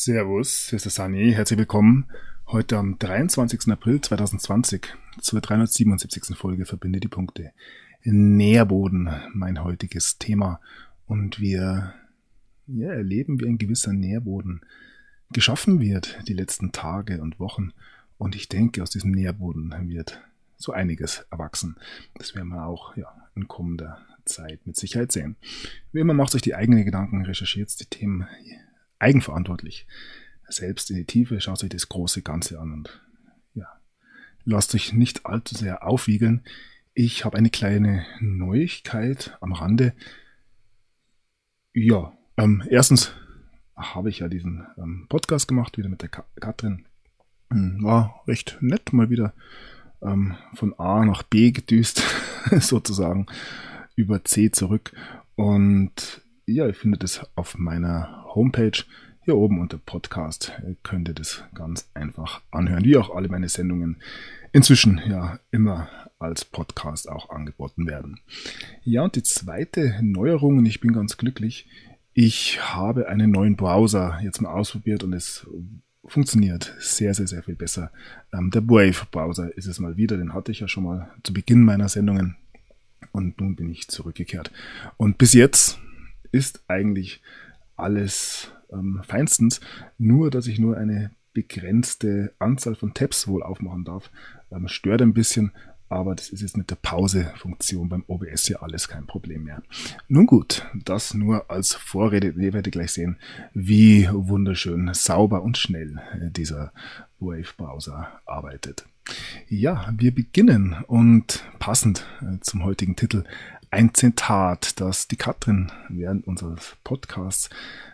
Servus, hier ist der Sani. Herzlich willkommen heute am 23. April 2020 zur 377. Folge Verbinde die Punkte. Nährboden, mein heutiges Thema. Und wir erleben, wie ein gewisser Nährboden geschaffen wird die letzten Tage und Wochen. Und ich denke, aus diesem Nährboden wird so einiges erwachsen. Das werden wir auch in kommender Zeit mit Sicherheit sehen. Wie immer macht euch die eigenen Gedanken, recherchiert die Themen eigenverantwortlich. Selbst in die Tiefe, schaut euch das große Ganze an und lasst euch nicht allzu sehr aufwiegeln. Ich habe eine kleine Neuigkeit am Rande. Erstens habe ich diesen Podcast gemacht, wieder mit der Katrin. War recht nett, mal wieder von A nach B gedüst, sozusagen, über C zurück. Und ihr findet es auf meiner Homepage, hier oben unter Podcast, könnt ihr das ganz einfach anhören, wie auch alle meine Sendungen inzwischen immer als Podcast auch angeboten werden. Ja, und die zweite Neuerung, und ich bin ganz glücklich, ich habe einen neuen Browser jetzt mal ausprobiert und es funktioniert sehr, sehr, sehr viel besser. Der Brave-Browser ist es mal wieder, den hatte ich ja schon mal zu Beginn meiner Sendungen und nun bin ich zurückgekehrt. Und bis jetzt ist eigentlich alles feinstens, nur dass ich nur eine begrenzte Anzahl von Tabs wohl aufmachen darf. Stört ein bisschen, aber das ist jetzt mit der Pause-Funktion beim OBS ja alles kein Problem mehr. Nun gut, das nur als Vorrede. Ihr werdet gleich sehen, wie wunderschön sauber und schnell dieser Wave-Browser arbeitet. Ja, wir beginnen und passend zum heutigen Titel ein Zitat, das die Katrin während unseres Podcasts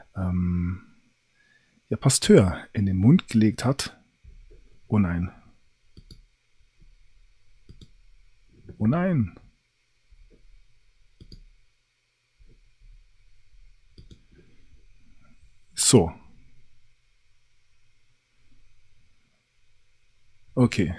Pasteur in den Mund gelegt hat. Oh nein. Oh nein. So. Okay.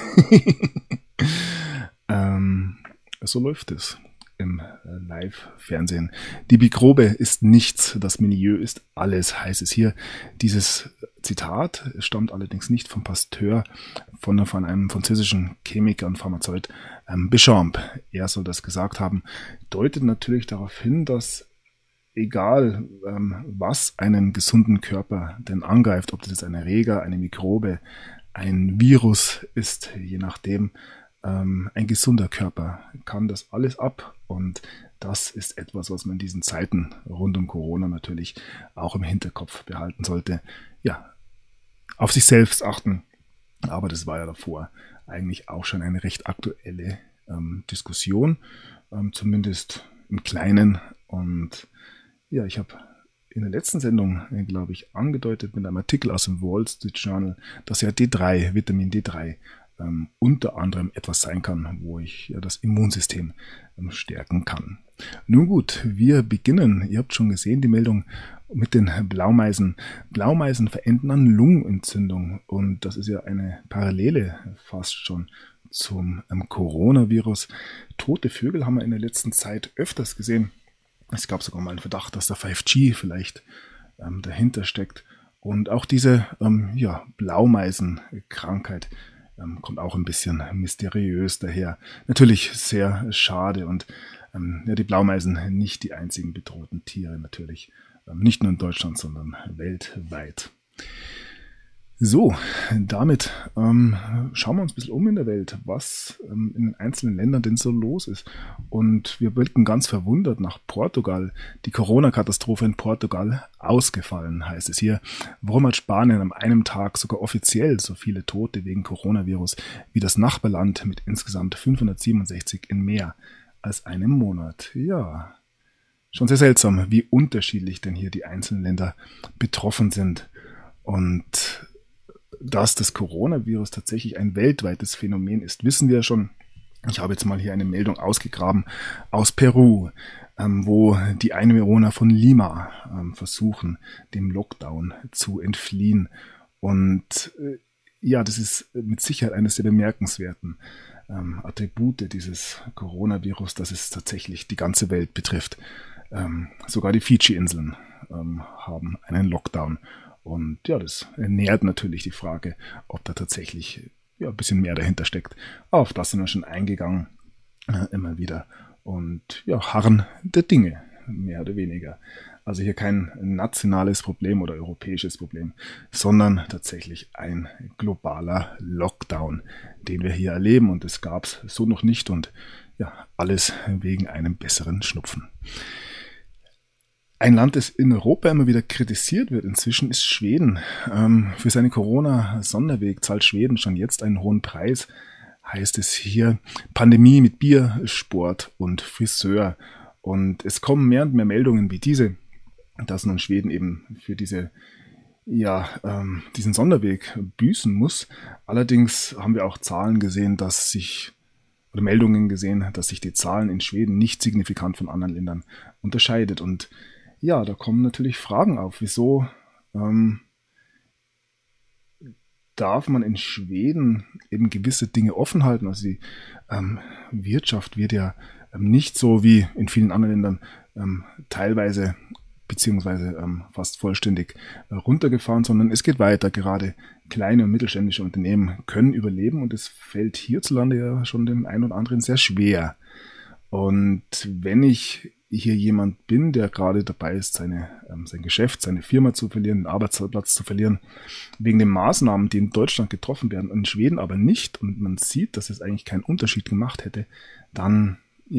So läuft es im Live-Fernsehen. Die Mikrobe ist nichts, das Milieu ist alles, heißt es hier. Dieses Zitat stammt allerdings nicht vom Pasteur, sondern von einem französischen Chemiker und Pharmazeut, Béchamp. Er soll das gesagt haben. Deutet natürlich darauf hin, dass egal was einen gesunden Körper denn angreift, ob das jetzt ein Erreger, eine Mikrobe, ein Virus ist, je nachdem, ein gesunder Körper kann das alles ab und das ist etwas, was man in diesen Zeiten rund um Corona natürlich auch im Hinterkopf behalten sollte. Ja, auf sich selbst achten, aber das war ja davor eigentlich auch schon eine recht aktuelle Diskussion, zumindest im Kleinen. Und ja, ich habe in der letzten Sendung, glaube ich, angedeutet mit einem Artikel aus dem Wall Street Journal, dass ja D3, Vitamin D3, unter anderem etwas sein kann, wo ich das Immunsystem stärken kann. Nun gut, wir beginnen. Ihr habt schon gesehen, die Meldung mit den Blaumeisen. Blaumeisen verenden an Lungenentzündung und das ist ja eine Parallele fast schon zum Coronavirus. Tote Vögel haben wir in der letzten Zeit öfters gesehen. Es gab sogar mal einen Verdacht, dass der 5G vielleicht dahinter steckt. Und auch diese Blaumeisenkrankheit kommt auch ein bisschen mysteriös daher. Natürlich sehr schade und die Blaumeisen nicht die einzigen bedrohten Tiere natürlich. Nicht nur in Deutschland, sondern weltweit. So, damit schauen wir uns ein bisschen um in der Welt, was in den einzelnen Ländern denn so los ist. Und wir blicken ganz verwundert nach Portugal. Die Corona-Katastrophe in Portugal ausgefallen, heißt es hier. Warum hat Spanien an einem Tag sogar offiziell so viele Tote wegen Coronavirus wie das Nachbarland mit insgesamt 567 in mehr als einem Monat? Ja, schon sehr seltsam, wie unterschiedlich denn hier die einzelnen Länder betroffen sind. Und dass das Coronavirus tatsächlich ein weltweites Phänomen ist, wissen wir ja schon. Ich habe jetzt mal hier eine Meldung ausgegraben aus Peru, wo die Einwohner von Lima versuchen, dem Lockdown zu entfliehen. Und das ist mit Sicherheit eines der bemerkenswerten Attribute dieses Coronavirus, dass es tatsächlich die ganze Welt betrifft. Sogar die Fidschi-Inseln haben einen Lockdown. Und ja, das nährt natürlich die Frage, ob da tatsächlich ein bisschen mehr dahinter steckt. Auf das sind wir schon eingegangen, immer wieder. Und ja, harren der Dinge, mehr oder weniger. Also hier kein nationales Problem oder europäisches Problem, sondern tatsächlich ein globaler Lockdown, den wir hier erleben. Und das gab es so noch nicht. Und ja, alles wegen einem besseren Schnupfen. Ein Land, das in Europa immer wieder kritisiert wird inzwischen, ist Schweden. Für seinen Corona-Sonderweg zahlt Schweden schon jetzt einen hohen Preis, heißt es hier. Pandemie mit Bier, Sport und Friseur. Und es kommen mehr und mehr Meldungen wie diese, dass nun Schweden eben für diesen Sonderweg büßen muss. Allerdings haben wir auch Zahlen gesehen, Meldungen gesehen, dass sich die Zahlen in Schweden nicht signifikant von anderen Ländern unterscheidet. Und ja, da kommen natürlich Fragen auf. Wieso darf man in Schweden eben gewisse Dinge offen halten? Also die Wirtschaft wird ja nicht so wie in vielen anderen Ländern teilweise beziehungsweise fast vollständig runtergefahren, sondern es geht weiter. Gerade kleine und mittelständische Unternehmen können überleben und es fällt hierzulande ja schon dem einen oder anderen sehr schwer. Und wenn ich hier jemand bin, der gerade dabei ist, sein Geschäft, seine Firma zu verlieren, den Arbeitsplatz zu verlieren, wegen den Maßnahmen, die in Deutschland getroffen werden, in Schweden aber nicht, und man sieht, dass es eigentlich keinen Unterschied gemacht hätte, dann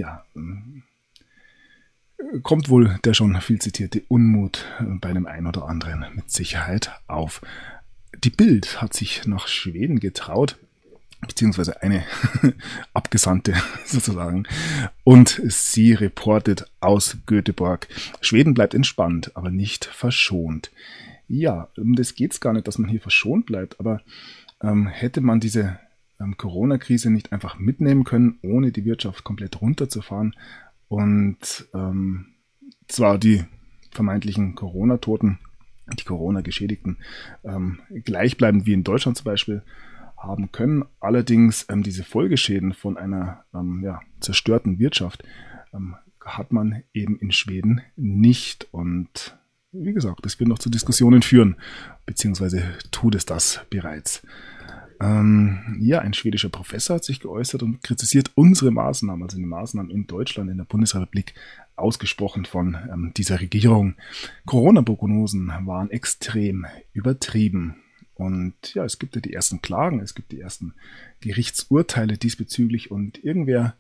kommt wohl der schon viel zitierte Unmut bei dem einen oder anderen mit Sicherheit auf. Die Bild hat sich nach Schweden getraut, beziehungsweise eine Abgesandte sozusagen, und sie reportet aus Göteborg: Schweden bleibt entspannt, aber nicht verschont. Ja, um das geht's gar nicht, dass man hier verschont bleibt, aber hätte man diese Corona-Krise nicht einfach mitnehmen können, ohne die Wirtschaft komplett runterzufahren und zwar die vermeintlichen Corona-Toten, die Corona-Geschädigten gleichbleibend wie in Deutschland zum Beispiel haben können. Allerdings diese Folgeschäden von einer zerstörten Wirtschaft hat man eben in Schweden nicht. Und wie gesagt, das wird noch zu Diskussionen führen, beziehungsweise tut es das bereits. Ein schwedischer Professor hat sich geäußert und kritisiert unsere Maßnahmen, also die Maßnahmen in Deutschland, in der Bundesrepublik, ausgesprochen von dieser Regierung. Corona-Prognosen waren extrem übertrieben. Und ja, es gibt ja die ersten Klagen, es gibt die ersten Gerichtsurteile diesbezüglich, und irgendwer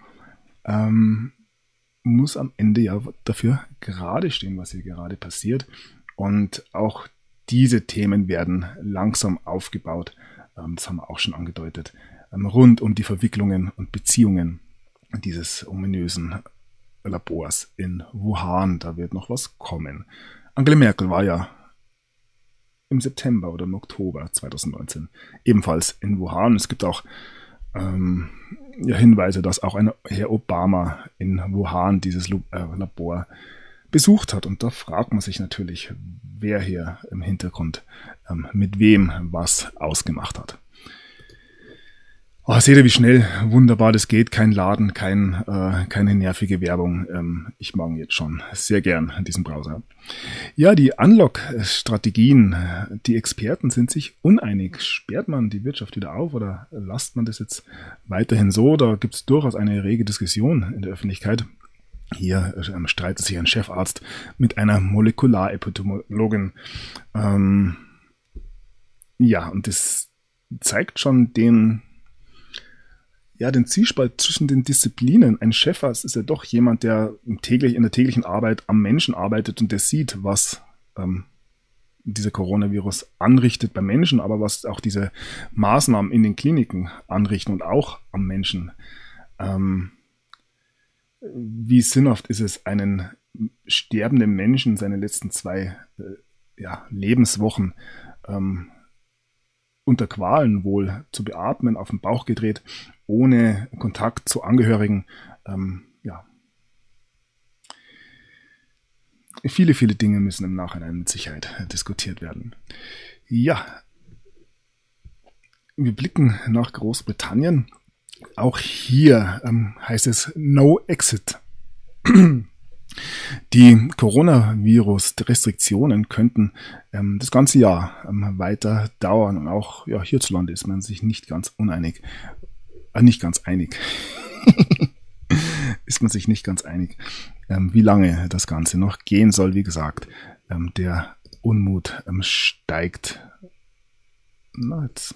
muss am Ende ja dafür gerade stehen, was hier gerade passiert. Und auch diese Themen werden langsam aufgebaut. Das haben wir auch schon angedeutet, rund um die Verwicklungen und Beziehungen dieses ominösen Labors in Wuhan. Da wird noch was kommen. Angela Merkel war ja im September oder im Oktober 2019 ebenfalls in Wuhan. Es gibt auch Hinweise, dass auch ein Herr Obama in Wuhan dieses Labor besucht hat. Und da fragt man sich natürlich, wer hier im Hintergrund mit wem was ausgemacht hat. Oh, seht ihr, wie schnell, wunderbar das geht. Kein Laden, keine nervige Werbung. Ich mag jetzt schon sehr gern diesen Browser. Ja, die Unlock-Strategien, die Experten sind sich uneinig. Sperrt man die Wirtschaft wieder auf oder lasst man das jetzt weiterhin so? Da gibt es durchaus eine rege Diskussion in der Öffentlichkeit. Hier streitet sich ein Chefarzt mit einer Molekularepidemiologin. Und das zeigt schon den Zwiespalt zwischen den Disziplinen. Ein Chefarzt ist ja doch jemand, der in der täglichen Arbeit am Menschen arbeitet und der sieht, was dieser Coronavirus anrichtet beim Menschen, aber was auch diese Maßnahmen in den Kliniken anrichten und auch am Menschen. Wie sinnhaft ist es, einen sterbenden Menschen seine letzten 2 Lebenswochen unter Qualen wohl zu beatmen, auf den Bauch gedreht, ohne Kontakt zu Angehörigen. Viele, viele Dinge müssen im Nachhinein mit Sicherheit diskutiert werden. Ja, wir blicken nach Großbritannien. Auch hier heißt es No Exit. Die Coronavirus-Restriktionen könnten das ganze Jahr weiter dauern und auch hierzulande ist man sich nicht ganz uneinig. Nicht ganz einig. Ist man sich nicht ganz einig, wie lange das Ganze noch gehen soll. Wie gesagt, der Unmut steigt. Na, jetzt.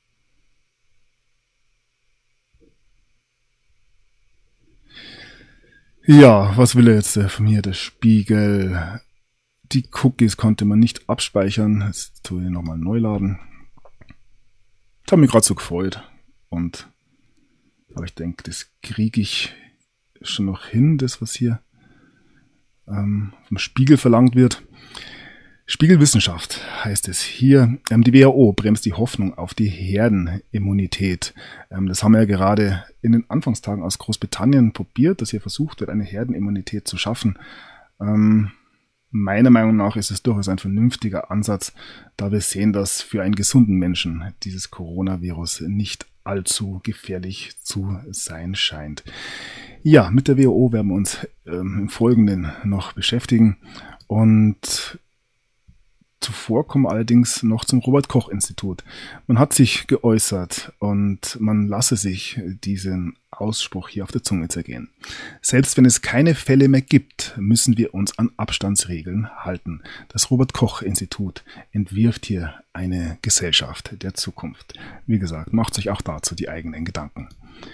Ja, was will er jetzt von mir? Der Spiegel. Die Cookies konnte man nicht abspeichern. Jetzt tue ich nochmal neu laden. Das hat mich gerade so gefreut. Aber ich denke, das kriege ich schon noch hin, das was hier vom Spiegel verlangt wird. Spiegelwissenschaft heißt es hier. Die WHO bremst die Hoffnung auf die Herdenimmunität. Das haben wir ja gerade in den Anfangstagen aus Großbritannien probiert, dass hier versucht wird, eine Herdenimmunität zu schaffen. Meiner Meinung nach ist es durchaus ein vernünftiger Ansatz, da wir sehen, dass für einen gesunden Menschen dieses Coronavirus nicht allzu gefährlich zu sein scheint. Ja, mit der WHO werden wir uns im Folgenden noch beschäftigen und zuvor kommen wir allerdings noch zum Robert-Koch-Institut. Man hat sich geäußert und man lasse sich diesen Ausspruch hier auf der Zunge zergehen. Selbst wenn es keine Fälle mehr gibt, müssen wir uns an Abstandsregeln halten. Das Robert-Koch-Institut entwirft hier eine Gesellschaft der Zukunft. Wie gesagt, macht sich auch dazu die eigenen Gedanken.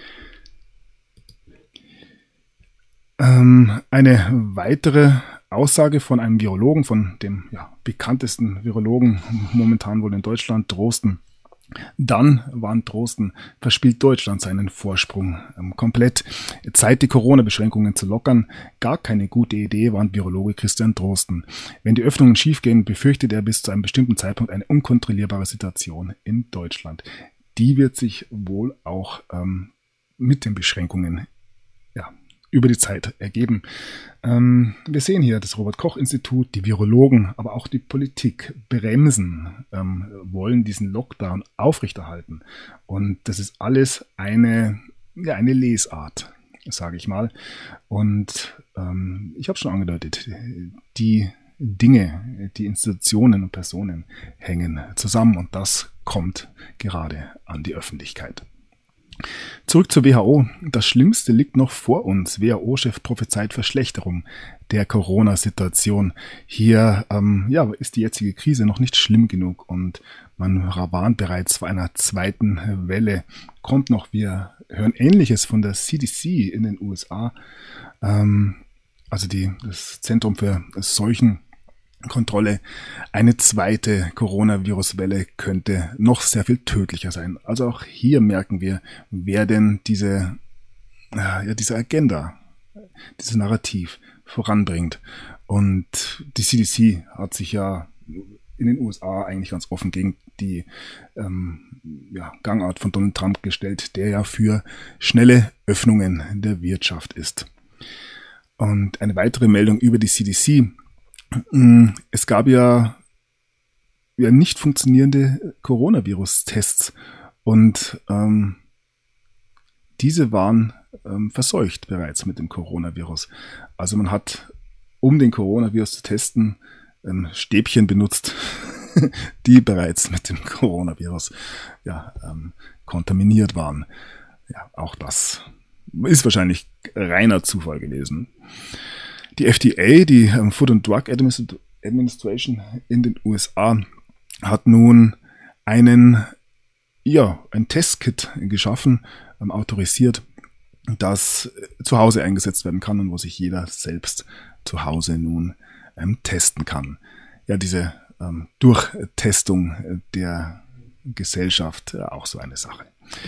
Eine weitere Aussage von einem Virologen, von dem bekanntesten Virologen momentan wohl in Deutschland, Drosten. Dann warnt Drosten, verspielt Deutschland seinen Vorsprung komplett. Zeit, die Corona-Beschränkungen zu lockern. Gar keine gute Idee, warnt Virologe Christian Drosten. Wenn die Öffnungen schiefgehen, befürchtet er bis zu einem bestimmten Zeitpunkt eine unkontrollierbare Situation in Deutschland. Die wird sich wohl auch mit den Beschränkungen über die Zeit ergeben. Wir sehen hier das Robert-Koch-Institut, die Virologen, aber auch die Politik bremsen, wollen diesen Lockdown aufrechterhalten. Und das ist alles eine Lesart, sage ich mal. Und ich habe schon angedeutet, die Dinge, die Institutionen und Personen hängen zusammen und das kommt gerade an die Öffentlichkeit. Zurück zur WHO. Das Schlimmste liegt noch vor uns. WHO-Chef prophezeit Verschlechterung der Corona-Situation. Hier ist die jetzige Krise noch nicht schlimm genug und man warnt bereits vor einer zweiten Welle. Kommt noch, wir hören Ähnliches von der CDC in den USA, also das Zentrum für Seuchenkontrolle. Eine zweite Coronavirus-Welle könnte noch sehr viel tödlicher sein. Also auch hier merken wir, wer denn diese Agenda, dieses Narrativ voranbringt. Und die CDC hat sich ja in den USA eigentlich ganz offen gegen die Gangart von Donald Trump gestellt, der ja für schnelle Öffnungen der Wirtschaft ist. Und eine weitere Meldung über die CDC. Es gab ja nicht funktionierende Coronavirus-Tests und diese waren verseucht bereits mit dem Coronavirus. Also man hat, um den Coronavirus zu testen, Stäbchen benutzt, die bereits mit dem Coronavirus kontaminiert waren. Ja, auch das ist wahrscheinlich reiner Zufall gewesen. Die FDA, die Food and Drug Administration in den USA, hat nun ein Testkit geschaffen, autorisiert, das zu Hause eingesetzt werden kann und wo sich jeder selbst zu Hause nun testen kann. Ja, diese Durchtestung der Gesellschaft, auch so eine Sache.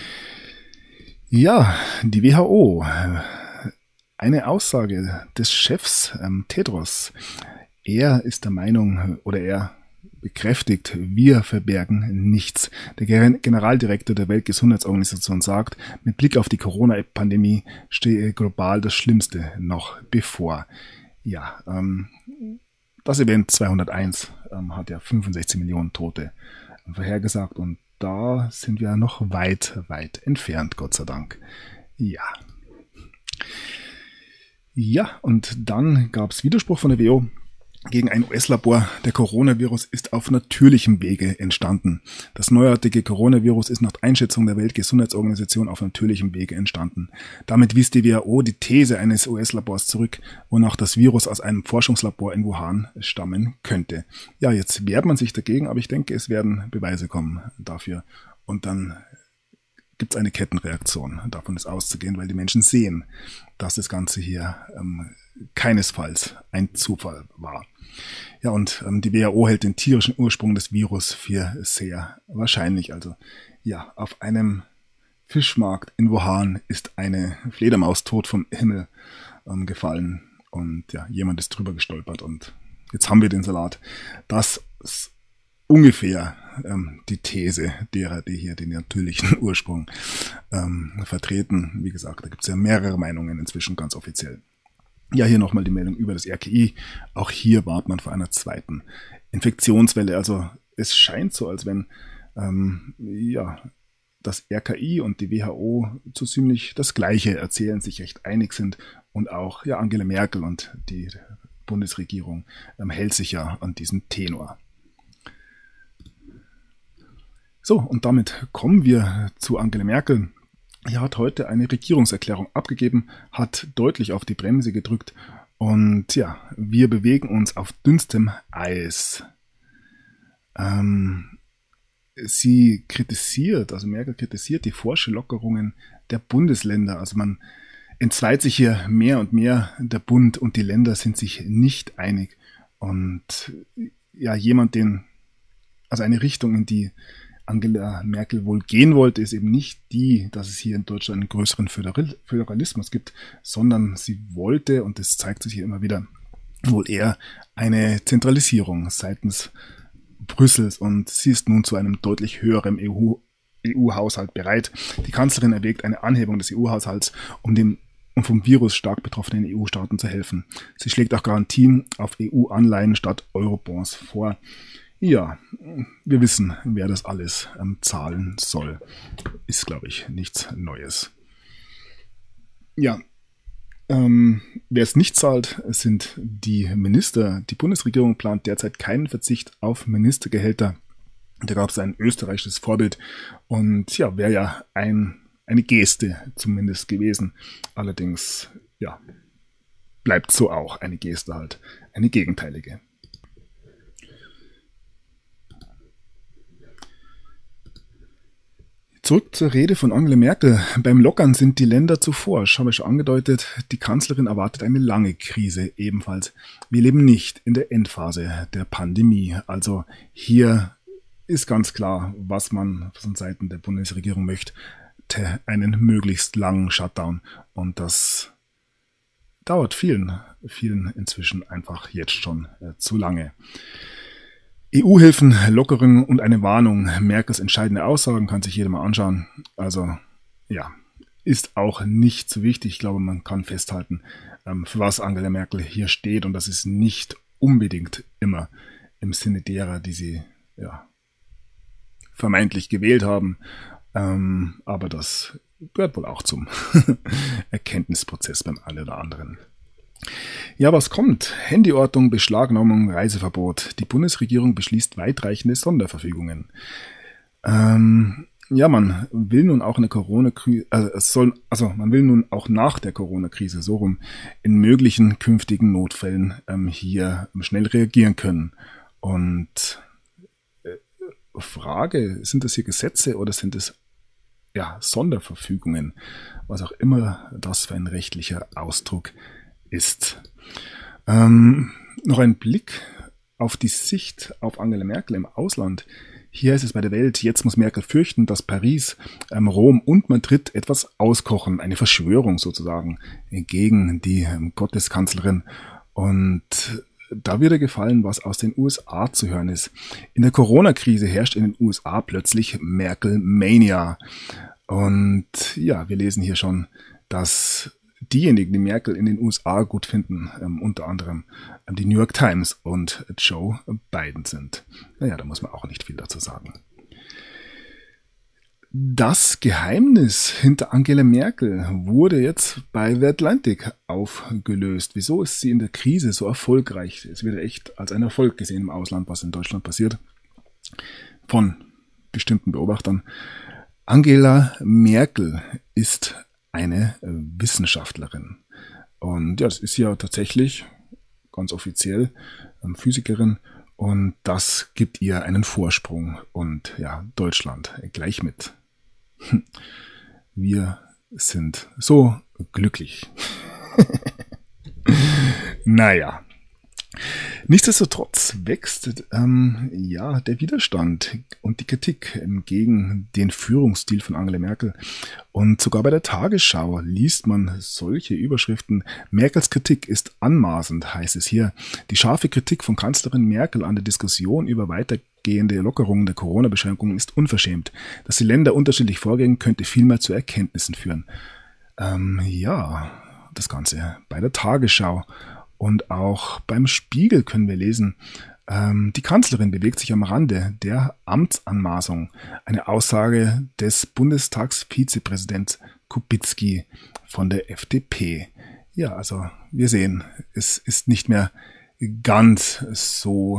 Ja, die WHO. Eine Aussage des Chefs Tedros. Er ist der Meinung, oder er bekräftigt, wir verbergen nichts. Der Generaldirektor der Weltgesundheitsorganisation sagt, mit Blick auf die Corona-Pandemie stehe global das Schlimmste noch bevor. Ja, das Event 201 hat ja 65 Millionen Tote vorhergesagt und da sind wir noch weit, weit entfernt, Gott sei Dank. Ja. Ja, und dann gab es Widerspruch von der WHO gegen ein US-Labor. Der Coronavirus ist auf natürlichem Wege entstanden. Das neuartige Coronavirus ist nach Einschätzung der Weltgesundheitsorganisation auf natürlichem Wege entstanden. Damit wies die WHO die These eines US-Labors zurück, wonach das Virus aus einem Forschungslabor in Wuhan stammen könnte. Ja, jetzt wehrt man sich dagegen, aber ich denke, es werden Beweise kommen dafür. Und dann gibt es eine Kettenreaktion. Davon ist auszugehen, weil die Menschen sehen, dass das Ganze hier keinesfalls ein Zufall war. Ja, und die WHO hält den tierischen Ursprung des Virus für sehr wahrscheinlich. Also ja, auf einem Fischmarkt in Wuhan ist eine Fledermaus tot vom Himmel gefallen und ja, jemand ist drüber gestolpert und jetzt haben wir den Salat. Das ist ungefähr die These derer, die hier den natürlichen Ursprung vertreten. Wie gesagt, da gibt es ja mehrere Meinungen inzwischen ganz offiziell. Ja, hier nochmal die Meldung über das RKI. Auch hier warnt man vor einer zweiten Infektionswelle. Also es scheint so, als wenn das RKI und die WHO so ziemlich das Gleiche erzählen, sich recht einig sind und auch Angela Merkel und die Bundesregierung hält sich ja an diesen Tenor. So, und damit kommen wir zu Angela Merkel. Er hat heute eine Regierungserklärung abgegeben, hat deutlich auf die Bremse gedrückt und ja, wir bewegen uns auf dünnstem Eis. Merkel kritisiert die Forschelockerungen der Bundesländer. Also man entzweit sich hier mehr und mehr. Der Bund und die Länder sind sich nicht einig. Und ja, eine Richtung, in die Angela Merkel wohl gehen wollte, ist eben nicht die, dass es hier in Deutschland einen größeren Föderalismus gibt, sondern sie wollte, und das zeigt sich hier immer wieder, wohl eher eine Zentralisierung seitens Brüssels und sie ist nun zu einem deutlich höheren EU-Haushalt bereit. Die Kanzlerin erwägt eine Anhebung des EU-Haushalts, um vom Virus stark betroffenen EU-Staaten zu helfen. Sie schlägt auch Garantien auf EU-Anleihen statt Eurobonds vor. Ja, wir wissen, wer das alles zahlen soll. Ist, glaube ich, nichts Neues. Ja, wer es nicht zahlt, sind die Minister. Die Bundesregierung plant derzeit keinen Verzicht auf Ministergehälter. Da gab es ein österreichisches Vorbild und ja, wäre ja eine Geste zumindest gewesen. Allerdings, ja, bleibt so auch eine Geste halt, eine gegenteilige. Zurück zur Rede von Angela Merkel. Beim Lockern sind die Länder zu forsch, habe ich schon angedeutet. Die Kanzlerin erwartet eine lange Krise ebenfalls. Wir leben nicht in der Endphase der Pandemie. Also hier ist ganz klar, was man von Seiten der Bundesregierung möchte. Einen möglichst langen Shutdown. Und das dauert vielen inzwischen einfach jetzt schon zu lange. EU-Hilfen, Lockerungen und eine Warnung. Merkels entscheidende Aussagen kann sich jeder mal anschauen. Also ja, ist auch nicht so wichtig. Ich glaube, man kann festhalten, für was Angela Merkel hier steht. Und das ist nicht unbedingt immer im Sinne derer, die sie vermeintlich gewählt haben. Aber das gehört wohl auch zum Erkenntnisprozess beim einen oder anderen. Ja, was kommt? Handyortung, Beschlagnahmung, Reiseverbot. Die Bundesregierung beschließt weitreichende Sonderverfügungen. Man will nun auch eine Corona-Krise, man will nun auch nach der Corona-Krise so rum in möglichen künftigen Notfällen hier schnell reagieren können. Und Frage, sind das hier Gesetze oder sind es Sonderverfügungen? Was auch immer das für ein rechtlicher Ausdruck ist. Noch ein Blick auf die Sicht auf Angela Merkel im Ausland. Hier ist es bei der Welt, jetzt muss Merkel fürchten, dass Paris, Rom und Madrid etwas auskochen, eine Verschwörung sozusagen gegen die Gotteskanzlerin. Und da wird ihr gefallen, was aus den USA zu hören ist. In der Corona-Krise herrscht in den USA plötzlich Merkel-Mania. Und ja, wir lesen hier schon, dass diejenigen, die Merkel in den USA gut finden, unter anderem die New York Times und Joe Biden sind. Naja, da muss man auch nicht viel dazu sagen. Das Geheimnis hinter Angela Merkel wurde jetzt bei The Atlantic aufgelöst. Wieso ist sie in der Krise so erfolgreich? Es wird echt als ein Erfolg gesehen im Ausland, was in Deutschland passiert, von bestimmten Beobachtern. Angela Merkel ist eine Wissenschaftlerin. Und ja, das ist ja tatsächlich ganz offiziell Physikerin. Und das gibt ihr einen Vorsprung. Und ja, Deutschland gleich mit. Wir sind so glücklich. Naja. Nichtsdestotrotz wächst der Widerstand und die Kritik gegen den Führungsstil von Angela Merkel. Und sogar bei der Tagesschau liest man solche Überschriften. Merkels Kritik ist anmaßend, heißt es hier. Die scharfe Kritik von Kanzlerin Merkel an der Diskussion über weitergehende Lockerungen der Corona-Beschränkungen ist unverschämt. Dass die Länder unterschiedlich vorgehen, könnte vielmehr zu Erkenntnissen führen. Das Ganze bei der Tagesschau. Und auch beim Spiegel können wir lesen, die Kanzlerin bewegt sich am Rande der Amtsanmaßung. Eine Aussage des Bundestagsvizepräsidents Kubicki von der FDP. Ja, also wir sehen, es ist nicht mehr ganz so,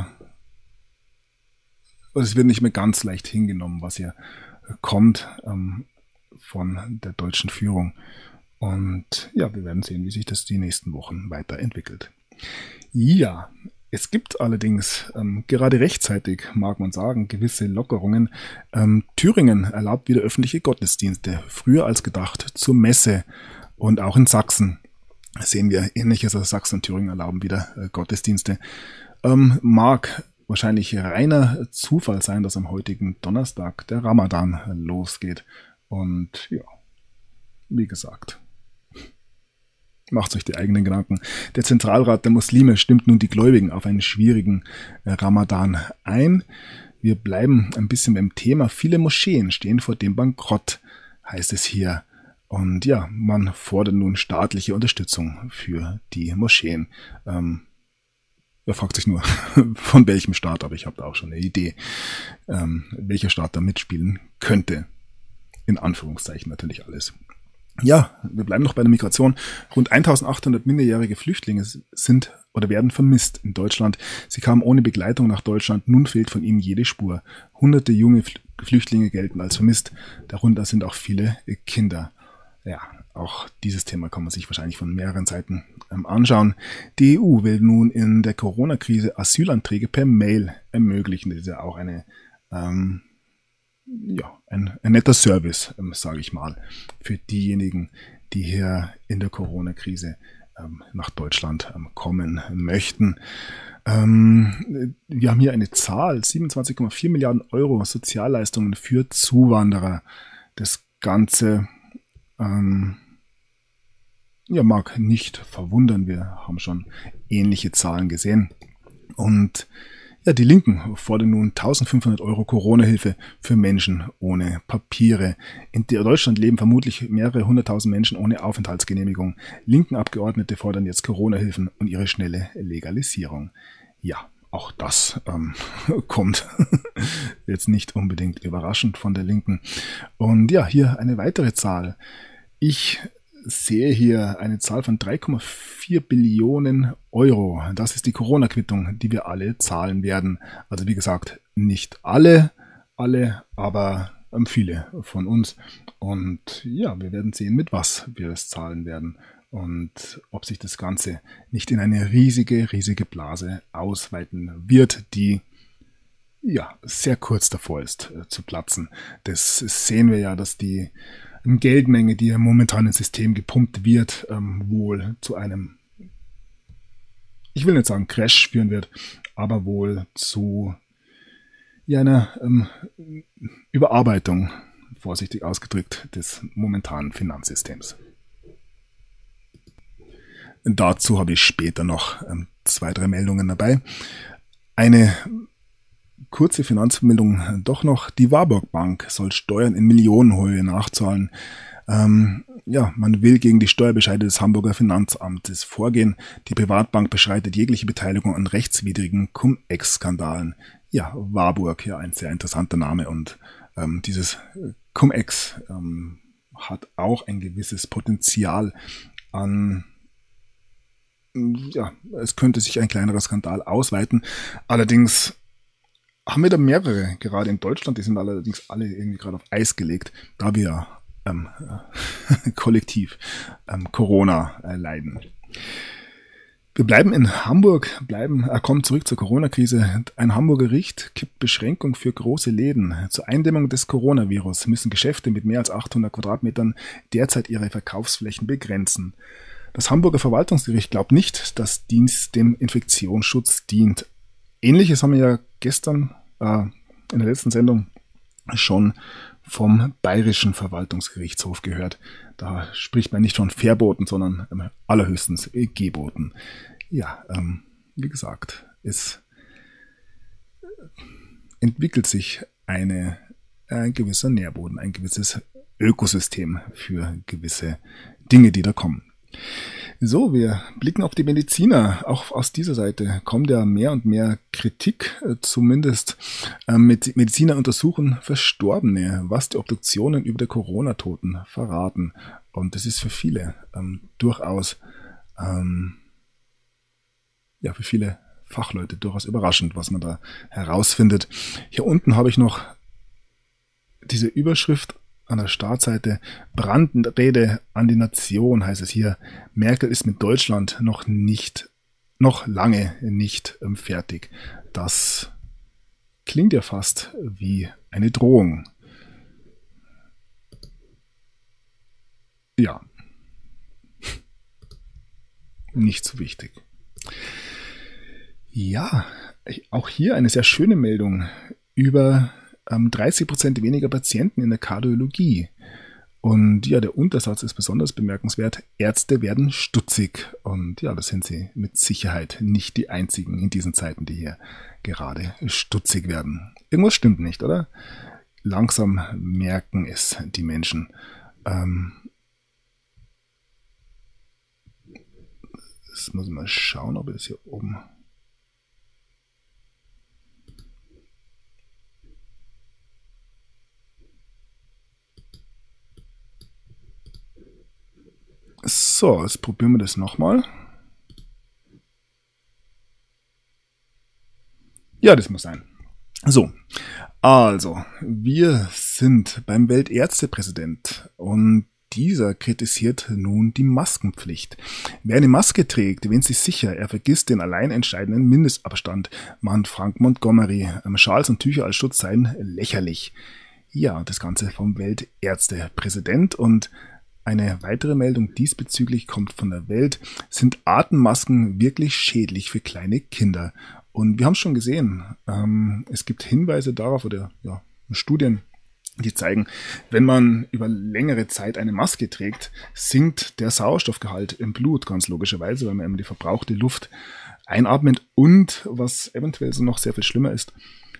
es wird nicht mehr ganz leicht hingenommen, was hier kommt von der deutschen Führung. Und ja, wir werden sehen, wie sich das die nächsten Wochen weiterentwickelt. Ja, es gibt allerdings gerade rechtzeitig, mag man sagen, gewisse Lockerungen. Thüringen erlaubt wieder öffentliche Gottesdienste, früher als gedacht, zur Messe. Und auch in Sachsen sehen wir Ähnliches. Also Sachsen und Thüringen erlauben wieder Gottesdienste. Mag wahrscheinlich reiner Zufall sein, dass am heutigen Donnerstag der Ramadan losgeht. Und ja, wie gesagt, macht euch die eigenen Gedanken. Der Zentralrat der Muslime stimmt nun die Gläubigen auf einen schwierigen Ramadan ein. Wir bleiben ein bisschen beim Thema. Viele Moscheen stehen vor dem Bankrott, heißt es hier. Und ja, man fordert nun staatliche Unterstützung für die Moscheen. Wer fragt sich nur, von welchem Staat, aber ich habe da auch schon eine Idee, welcher Staat da mitspielen könnte. In Anführungszeichen natürlich alles. Ja, wir bleiben noch bei der Migration. Rund 1800 minderjährige Flüchtlinge sind oder werden vermisst in Deutschland. Sie kamen ohne Begleitung nach Deutschland. Nun fehlt von ihnen jede Spur. Hunderte junge Flüchtlinge gelten als vermisst. Darunter sind auch viele Kinder. Ja, auch dieses Thema kann man sich wahrscheinlich von mehreren Seiten anschauen. Die EU will nun in der Corona-Krise Asylanträge per Mail ermöglichen. Das ist ja auch ein netter Service, sage ich mal, für diejenigen, die hier in der Corona-Krise nach Deutschland kommen möchten. Wir haben hier eine Zahl, 27,4 Milliarden Euro Sozialleistungen für Zuwanderer. Das Ganze mag nicht verwundern, wir haben schon ähnliche Zahlen gesehen. Und ja, die Linken fordern nun 1.500 Euro Corona-Hilfe für Menschen ohne Papiere. In Deutschland leben vermutlich mehrere hunderttausend Menschen ohne Aufenthaltsgenehmigung. Linken Abgeordnete fordern jetzt Corona-Hilfen und ihre schnelle Legalisierung. Ja, auch das kommt jetzt nicht unbedingt überraschend von der Linken. Und ja, hier eine weitere Zahl. Ich sehe hier eine Zahl von 3,4 Billionen Euro. Das ist die Corona-Quittung, die wir alle zahlen werden. Also wie gesagt, nicht alle, aber viele von uns. Und ja, wir werden sehen, mit was wir es zahlen werden und ob sich das Ganze nicht in eine riesige Blase ausweiten wird, die ja sehr kurz davor ist zu platzen. Das sehen wir ja, dass die Geldmenge, die ja momentan ins System gepumpt wird, wohl zu einem, ich will nicht sagen Crash führen wird, aber wohl zu einer Überarbeitung, vorsichtig ausgedrückt, des momentanen Finanzsystems. Dazu habe ich später noch 2-3 Meldungen dabei. Eine kurze Finanzmeldung doch noch. Die Warburg Bank soll Steuern in Millionenhöhe nachzahlen. Man will gegen die Steuerbescheide des Hamburger Finanzamtes vorgehen. Die Privatbank beschreitet jegliche Beteiligung an rechtswidrigen Cum-Ex-Skandalen. Ja, Warburg, ja, ein sehr interessanter Name und dieses Cum-Ex hat auch ein gewisses Potenzial an, ja, es könnte sich ein kleinerer Skandal ausweiten. Allerdings haben wir da mehrere, gerade in Deutschland, die sind allerdings alle irgendwie gerade auf Eis gelegt, da wir kollektiv Corona leiden. Wir bleiben in Hamburg, kommen zurück zur Corona-Krise. Ein Hamburger Gericht kippt Beschränkung für große Läden. Zur Eindämmung des Coronavirus müssen Geschäfte mit mehr als 800 Quadratmetern derzeit ihre Verkaufsflächen begrenzen. Das Hamburger Verwaltungsgericht glaubt nicht, dass dies dem Infektionsschutz dient. Ähnliches haben wir ja gestern in der letzten Sendung schon vom Bayerischen Verwaltungsgerichtshof gehört. Da spricht man nicht von Verboten, sondern allerhöchstens Geboten. Ja, wie gesagt, es entwickelt sich ein gewisser Nährboden, ein gewisses Ökosystem für gewisse Dinge, die da kommen. So, wir blicken auf die Mediziner. Auch aus dieser Seite kommt ja mehr und mehr Kritik, zumindest mit Mediziner untersuchen Verstorbene, was die Obduktionen über die Corona-Toten verraten. Und das ist für viele durchaus, für viele Fachleute durchaus überraschend, was man da herausfindet. Hier unten habe ich noch diese Überschrift an der Startseite: Brandrede an die Nation, heißt es hier. Merkel ist mit Deutschland noch lange nicht fertig. Das klingt ja fast wie eine Drohung. Ja. Nicht so wichtig. Ja, auch hier eine sehr schöne Meldung über 30% weniger Patienten in der Kardiologie. Und ja, der Untersatz ist besonders bemerkenswert. Ärzte werden stutzig. Und ja, das sind sie mit Sicherheit nicht die einzigen in diesen Zeiten, die hier gerade stutzig werden. Irgendwas stimmt nicht, oder? Langsam merken es die Menschen. Das muss ich mal schauen, ob es hier oben... So, jetzt probieren wir das nochmal. Ja, das muss sein. So, also, wir sind beim Weltärztepräsident und dieser kritisiert nun die Maskenpflicht. Wer eine Maske trägt, wähnt sich sicher, er vergisst den allein entscheidenden Mindestabstand, mahnt Frank Montgomery. Schals und Tücher als Schutz seien lächerlich. Ja, das Ganze vom Weltärztepräsident. Und eine weitere Meldung diesbezüglich kommt von der Welt: Sind Atemmasken wirklich schädlich für kleine Kinder? Und wir haben es schon gesehen, es gibt Hinweise darauf oder Studien, die zeigen, wenn man über längere Zeit eine Maske trägt, sinkt der Sauerstoffgehalt im Blut, ganz logischerweise, weil man eben die verbrauchte Luft einatmet. Und was eventuell so noch sehr viel schlimmer ist,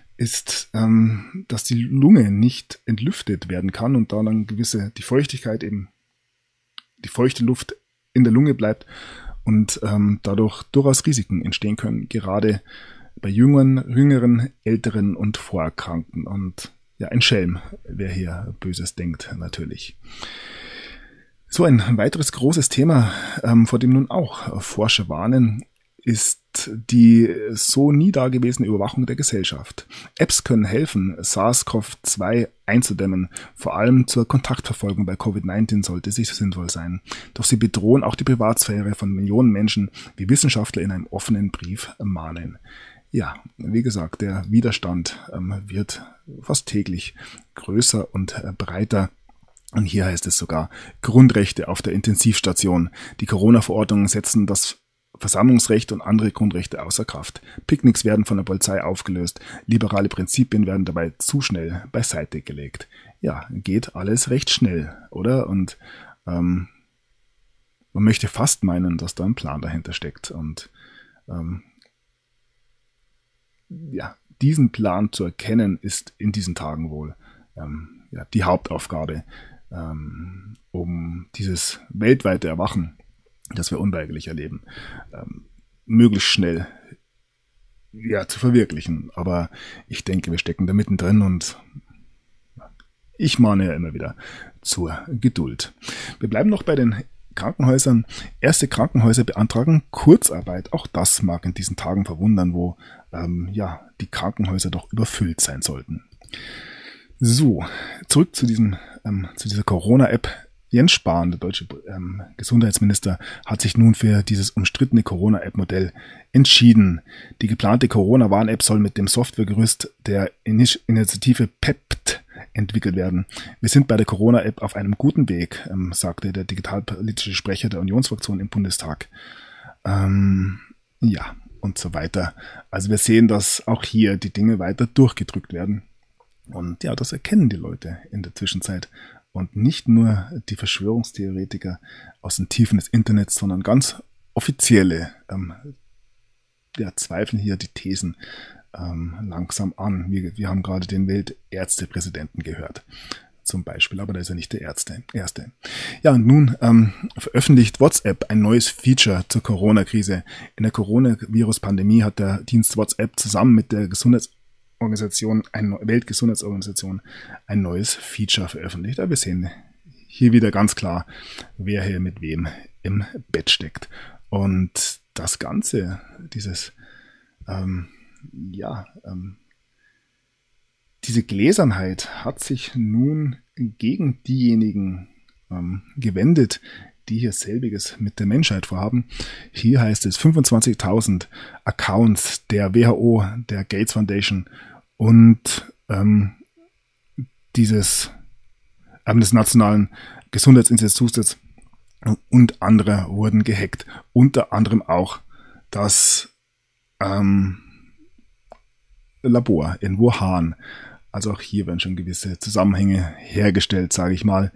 dass die Lunge nicht entlüftet werden kann und da dann die Feuchtigkeit eben, die feuchte Luft in der Lunge bleibt und dadurch durchaus Risiken entstehen können, gerade bei jüngeren, älteren und Vorerkrankten. Und ja, ein Schelm, wer hier Böses denkt, natürlich. So, ein weiteres großes Thema, vor dem nun auch Forscher warnen, ist die so nie dagewesene Überwachung der Gesellschaft. Apps können helfen, SARS-CoV-2 einzudämmen. Vor allem zur Kontaktverfolgung bei Covid-19 sollte sie sinnvoll sein. Doch sie bedrohen auch die Privatsphäre von Millionen Menschen, wie Wissenschaftler in einem offenen Brief mahnen. Ja, wie gesagt, der Widerstand wird fast täglich größer und breiter. Und hier heißt es sogar: Grundrechte auf der Intensivstation. Die Corona-Verordnungen setzen das Versammlungsrecht und andere Grundrechte außer Kraft. Picknicks werden von der Polizei aufgelöst. Liberale Prinzipien werden dabei zu schnell beiseite gelegt. Ja, geht alles recht schnell, oder? Und man möchte fast meinen, dass da ein Plan dahinter steckt. Und diesen Plan zu erkennen, ist in diesen Tagen wohl die Hauptaufgabe, um dieses weltweite Erwachen, das wir unweigerlich erleben, möglichst schnell zu verwirklichen. Aber ich denke, wir stecken da mittendrin und ich mahne ja immer wieder zur Geduld. Wir bleiben noch bei den Krankenhäusern. Erste Krankenhäuser beantragen Kurzarbeit. Auch das mag in diesen Tagen verwundern, wo die Krankenhäuser doch überfüllt sein sollten. So, zurück zu dieser Corona-App. Jens Spahn, der deutsche Gesundheitsminister, hat sich nun für dieses umstrittene Corona-App-Modell entschieden. Die geplante Corona-Warn-App soll mit dem Softwaregerüst der Initiative PEPT entwickelt werden. Wir sind bei der Corona-App auf einem guten Weg, sagte der digitalpolitische Sprecher der Unionsfraktion im Bundestag. Und so weiter. Also wir sehen, dass auch hier die Dinge weiter durchgedrückt werden. Und ja, das erkennen die Leute in der Zwischenzeit. Und nicht nur die Verschwörungstheoretiker aus den Tiefen des Internets, sondern ganz offizielle zweifeln hier die Thesen langsam an. Wir haben gerade den Weltärztepräsidenten gehört, zum Beispiel, aber der ist ja nicht der Erste. Ja, und nun veröffentlicht WhatsApp ein neues Feature zur Corona-Krise. In der Coronavirus-Pandemie hat der Dienst WhatsApp zusammen mit der Weltgesundheitsorganisation ein neues Feature veröffentlicht. Aber wir sehen hier wieder ganz klar, wer hier mit wem im Bett steckt. Und das Ganze, diese Gläsernheit hat sich nun gegen diejenigen gewendet, die hier selbiges mit der Menschheit vorhaben. Hier heißt es 25.000 Accounts der WHO, der Gates Foundation und des Nationalen Gesundheitsinstituts und andere wurden gehackt. Unter anderem auch das Labor in Wuhan. Also auch hier werden schon gewisse Zusammenhänge hergestellt, sage ich mal.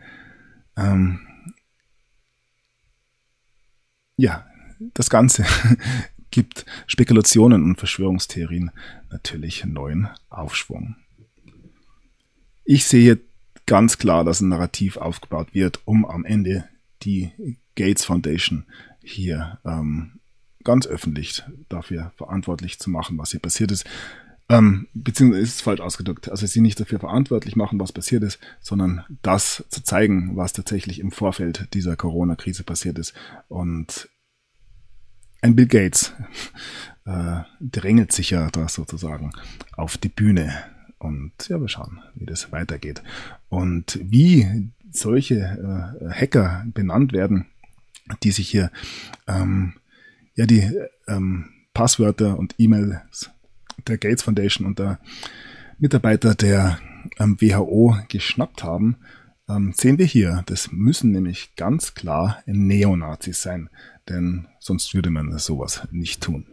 Das Ganze gibt Spekulationen und Verschwörungstheorien natürlich neuen Aufschwung. Ich sehe ganz klar, dass ein Narrativ aufgebaut wird, um am Ende die Gates Foundation hier ganz öffentlich dafür verantwortlich zu machen, was hier passiert ist. Beziehungsweise ist es falsch ausgedrückt. Also sie nicht dafür verantwortlich machen, was passiert ist, sondern das zu zeigen, was tatsächlich im Vorfeld dieser Corona-Krise passiert ist. Und ein Bill Gates drängelt sich ja da sozusagen auf die Bühne. Und ja, wir schauen, wie das weitergeht. Und wie solche Hacker benannt werden, die sich hier die Passwörter und E-Mails der Gates Foundation und der Mitarbeiter der WHO geschnappt haben, sehen wir hier. Das müssen nämlich ganz klar Neonazis sein, denn sonst würde man sowas nicht tun.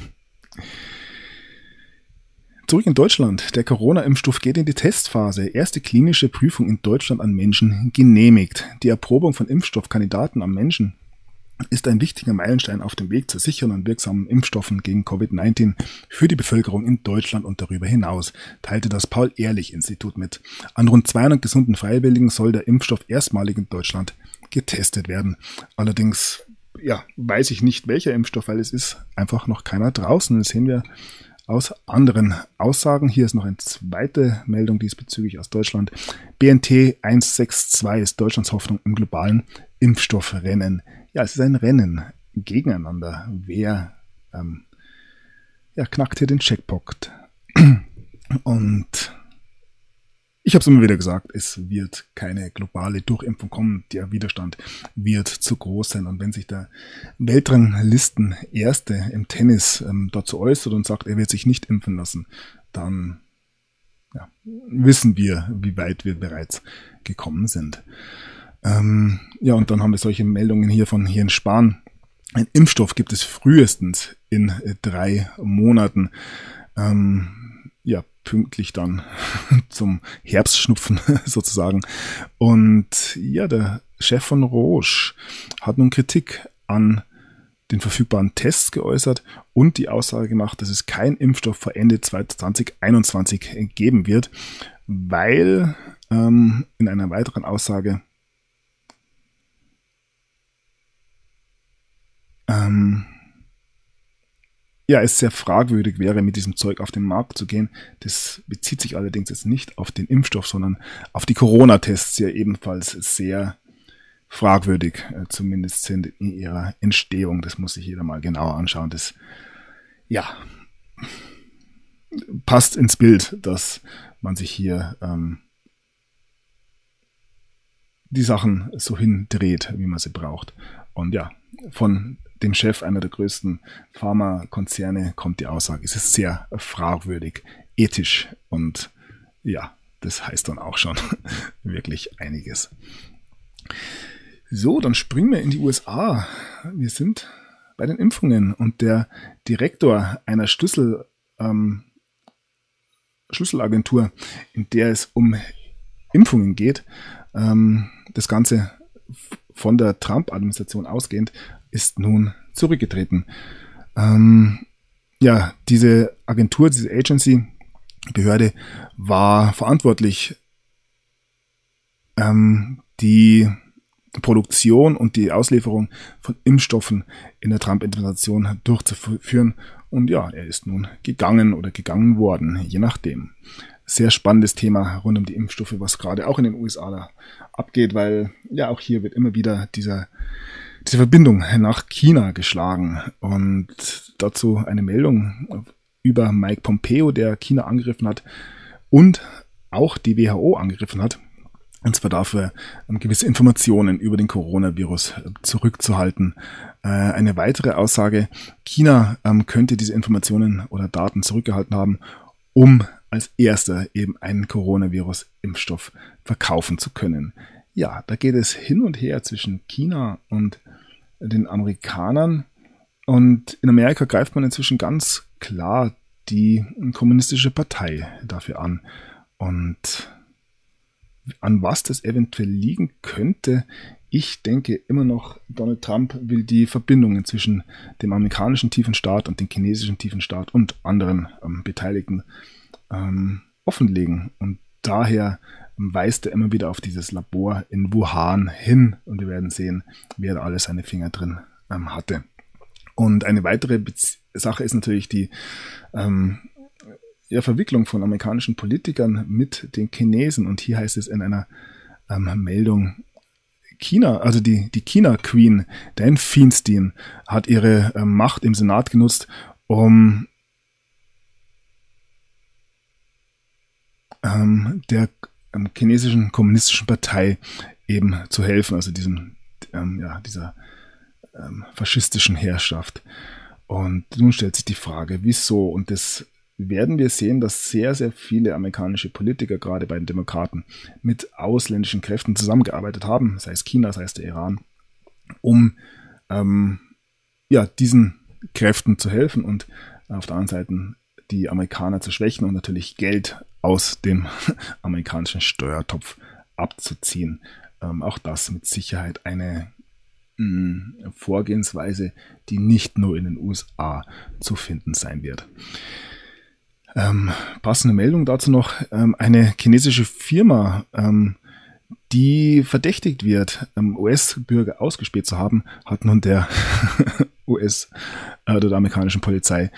Zurück in Deutschland. Der Corona-Impfstoff geht in die Testphase. Erste klinische Prüfung in Deutschland an Menschen genehmigt. Die Erprobung von Impfstoffkandidaten am Menschen ist ein wichtiger Meilenstein auf dem Weg zu sicheren und wirksamen Impfstoffen gegen Covid-19 für die Bevölkerung in Deutschland und darüber hinaus, teilte das Paul-Ehrlich-Institut mit. An rund 200 gesunden Freiwilligen soll der Impfstoff erstmalig in Deutschland getestet werden. Allerdings weiß ich nicht, welcher Impfstoff, weil es ist einfach noch keiner draußen. Das sehen wir aus anderen Aussagen. Hier ist noch eine zweite Meldung diesbezüglich aus Deutschland. BNT 162 ist Deutschlands Hoffnung im globalen Impfstoffrennen. Ja, es ist ein Rennen gegeneinander. Wer knackt hier den Checkpoint? Und ich habe es immer wieder gesagt, es wird keine globale Durchimpfung kommen. Der Widerstand wird zu groß sein. Und wenn sich der Weltranglisten-Erste im Tennis dazu äußert und sagt, er wird sich nicht impfen lassen, dann wissen wir, wie weit wir bereits gekommen sind. Und dann haben wir solche Meldungen hier von Jens Spahn. Ein Impfstoff gibt es frühestens in 3 Monaten. Pünktlich dann zum Herbstschnupfen sozusagen. Und der Chef von Roche hat nun Kritik an den verfügbaren Tests geäußert und die Aussage gemacht, dass es keinen Impfstoff vor Ende 2021 geben wird, weil in einer weiteren Aussage es sehr fragwürdig wäre, mit diesem Zeug auf den Markt zu gehen. Das bezieht sich allerdings jetzt nicht auf den Impfstoff, sondern auf die Corona-Tests, die ja ebenfalls sehr fragwürdig zumindest sind in ihrer Entstehung. Das muss sich jeder mal genauer anschauen. Das, passt ins Bild, dass man sich hier die Sachen so hindreht, wie man sie braucht. Und von dem Chef einer der größten Pharmakonzerne kommt die Aussage, es ist sehr fragwürdig, ethisch und das heißt dann auch schon wirklich einiges. So, dann springen wir in die USA. Wir sind bei den Impfungen und der Direktor einer Schlüsselagentur, in der es um Impfungen geht, das Ganze von der Trump-Administration ausgehend, ist nun zurückgetreten. Diese Agentur, diese Agency, Behörde, war verantwortlich, die Produktion und die Auslieferung von Impfstoffen in der Trump-Administration durchzuführen. Und er ist nun gegangen oder gegangen worden, je nachdem. Sehr spannendes Thema rund um die Impfstoffe, was gerade auch in den USA da abgeht, weil auch hier wird immer wieder diese Verbindung nach China geschlagen. Und dazu eine Meldung über Mike Pompeo, der China angegriffen hat und auch die WHO angegriffen hat. Und zwar dafür, gewisse Informationen über den Coronavirus zurückzuhalten. Eine weitere Aussage, China könnte diese Informationen oder Daten zurückgehalten haben, um als erster eben einen Coronavirus-Impfstoff verkaufen zu können. Ja, da geht es hin und her zwischen China und den Amerikanern. Und in Amerika greift man inzwischen ganz klar die kommunistische Partei dafür an. Und an was das eventuell liegen könnte, ich denke immer noch, Donald Trump will die Verbindungen zwischen dem amerikanischen tiefen Staat und dem chinesischen tiefen Staat und anderen Beteiligten offenlegen. Und daher weist er immer wieder auf dieses Labor in Wuhan hin und wir werden sehen, wer da alles seine Finger drin hatte. Und eine weitere Sache ist natürlich die Verwicklung von amerikanischen Politikern mit den Chinesen. Und hier heißt es in einer Meldung, China, also die China-Queen, Dan Feinstein, hat ihre Macht im Senat genutzt, um der chinesischen kommunistischen Partei eben zu helfen, also dieser faschistischen Herrschaft. Und nun stellt sich die Frage, wieso? Und das werden wir sehen, dass sehr, sehr viele amerikanische Politiker, gerade bei den Demokraten, mit ausländischen Kräften zusammengearbeitet haben, sei es China, sei es der Iran, um diesen Kräften zu helfen und auf der anderen Seite die Amerikaner zu schwächen und natürlich Geld aus dem amerikanischen Steuertopf abzuziehen. Auch das mit Sicherheit eine Vorgehensweise, die nicht nur in den USA zu finden sein wird. Passende Meldung dazu noch, eine chinesische Firma, die verdächtigt wird, US-Bürger ausgespäht zu haben, hat nun der der amerikanischen Polizei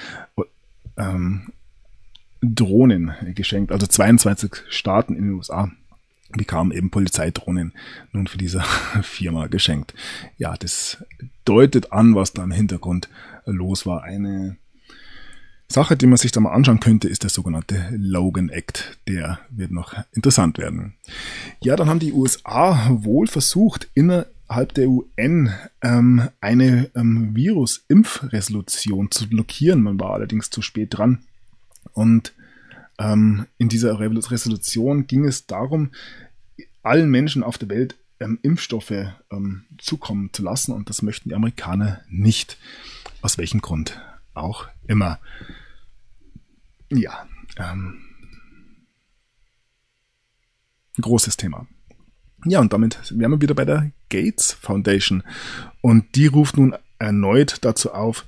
Drohnen geschenkt. Also 22 Staaten in den USA bekamen eben Polizeidrohnen nun für diese Firma geschenkt. Ja, das deutet an, was da im Hintergrund los war. Eine Sache, die man sich da mal anschauen könnte, ist der sogenannte Logan Act. Der wird noch interessant werden. Ja, dann haben die USA wohl versucht, innerhalb der UN eine Virus-Impfresolution zu blockieren. Man war allerdings zu spät dran. Und in dieser Resolution ging es darum, allen Menschen auf der Welt Impfstoffe zukommen zu lassen. Und das möchten die Amerikaner nicht. Aus welchem Grund auch immer. Ja, großes Thema. Ja, und damit wären wir wieder bei der Gates Foundation. Und die ruft nun erneut dazu auf,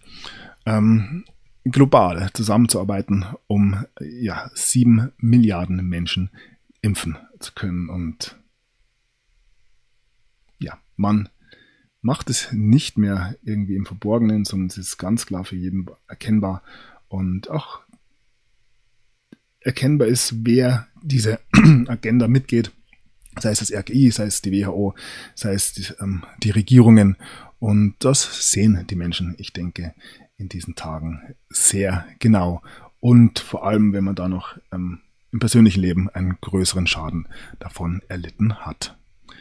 global zusammenzuarbeiten, um 7 Milliarden Menschen impfen zu können. Und ja, man macht es nicht mehr irgendwie im Verborgenen, sondern es ist ganz klar für jeden erkennbar und auch erkennbar ist, wer diese Agenda mitgeht, sei es das RKI, sei es die WHO, sei es die Regierungen. Und das sehen die Menschen, ich denke, in diesen Tagen sehr genau. Und vor allem, wenn man da noch im persönlichen Leben einen größeren Schaden davon erlitten hat.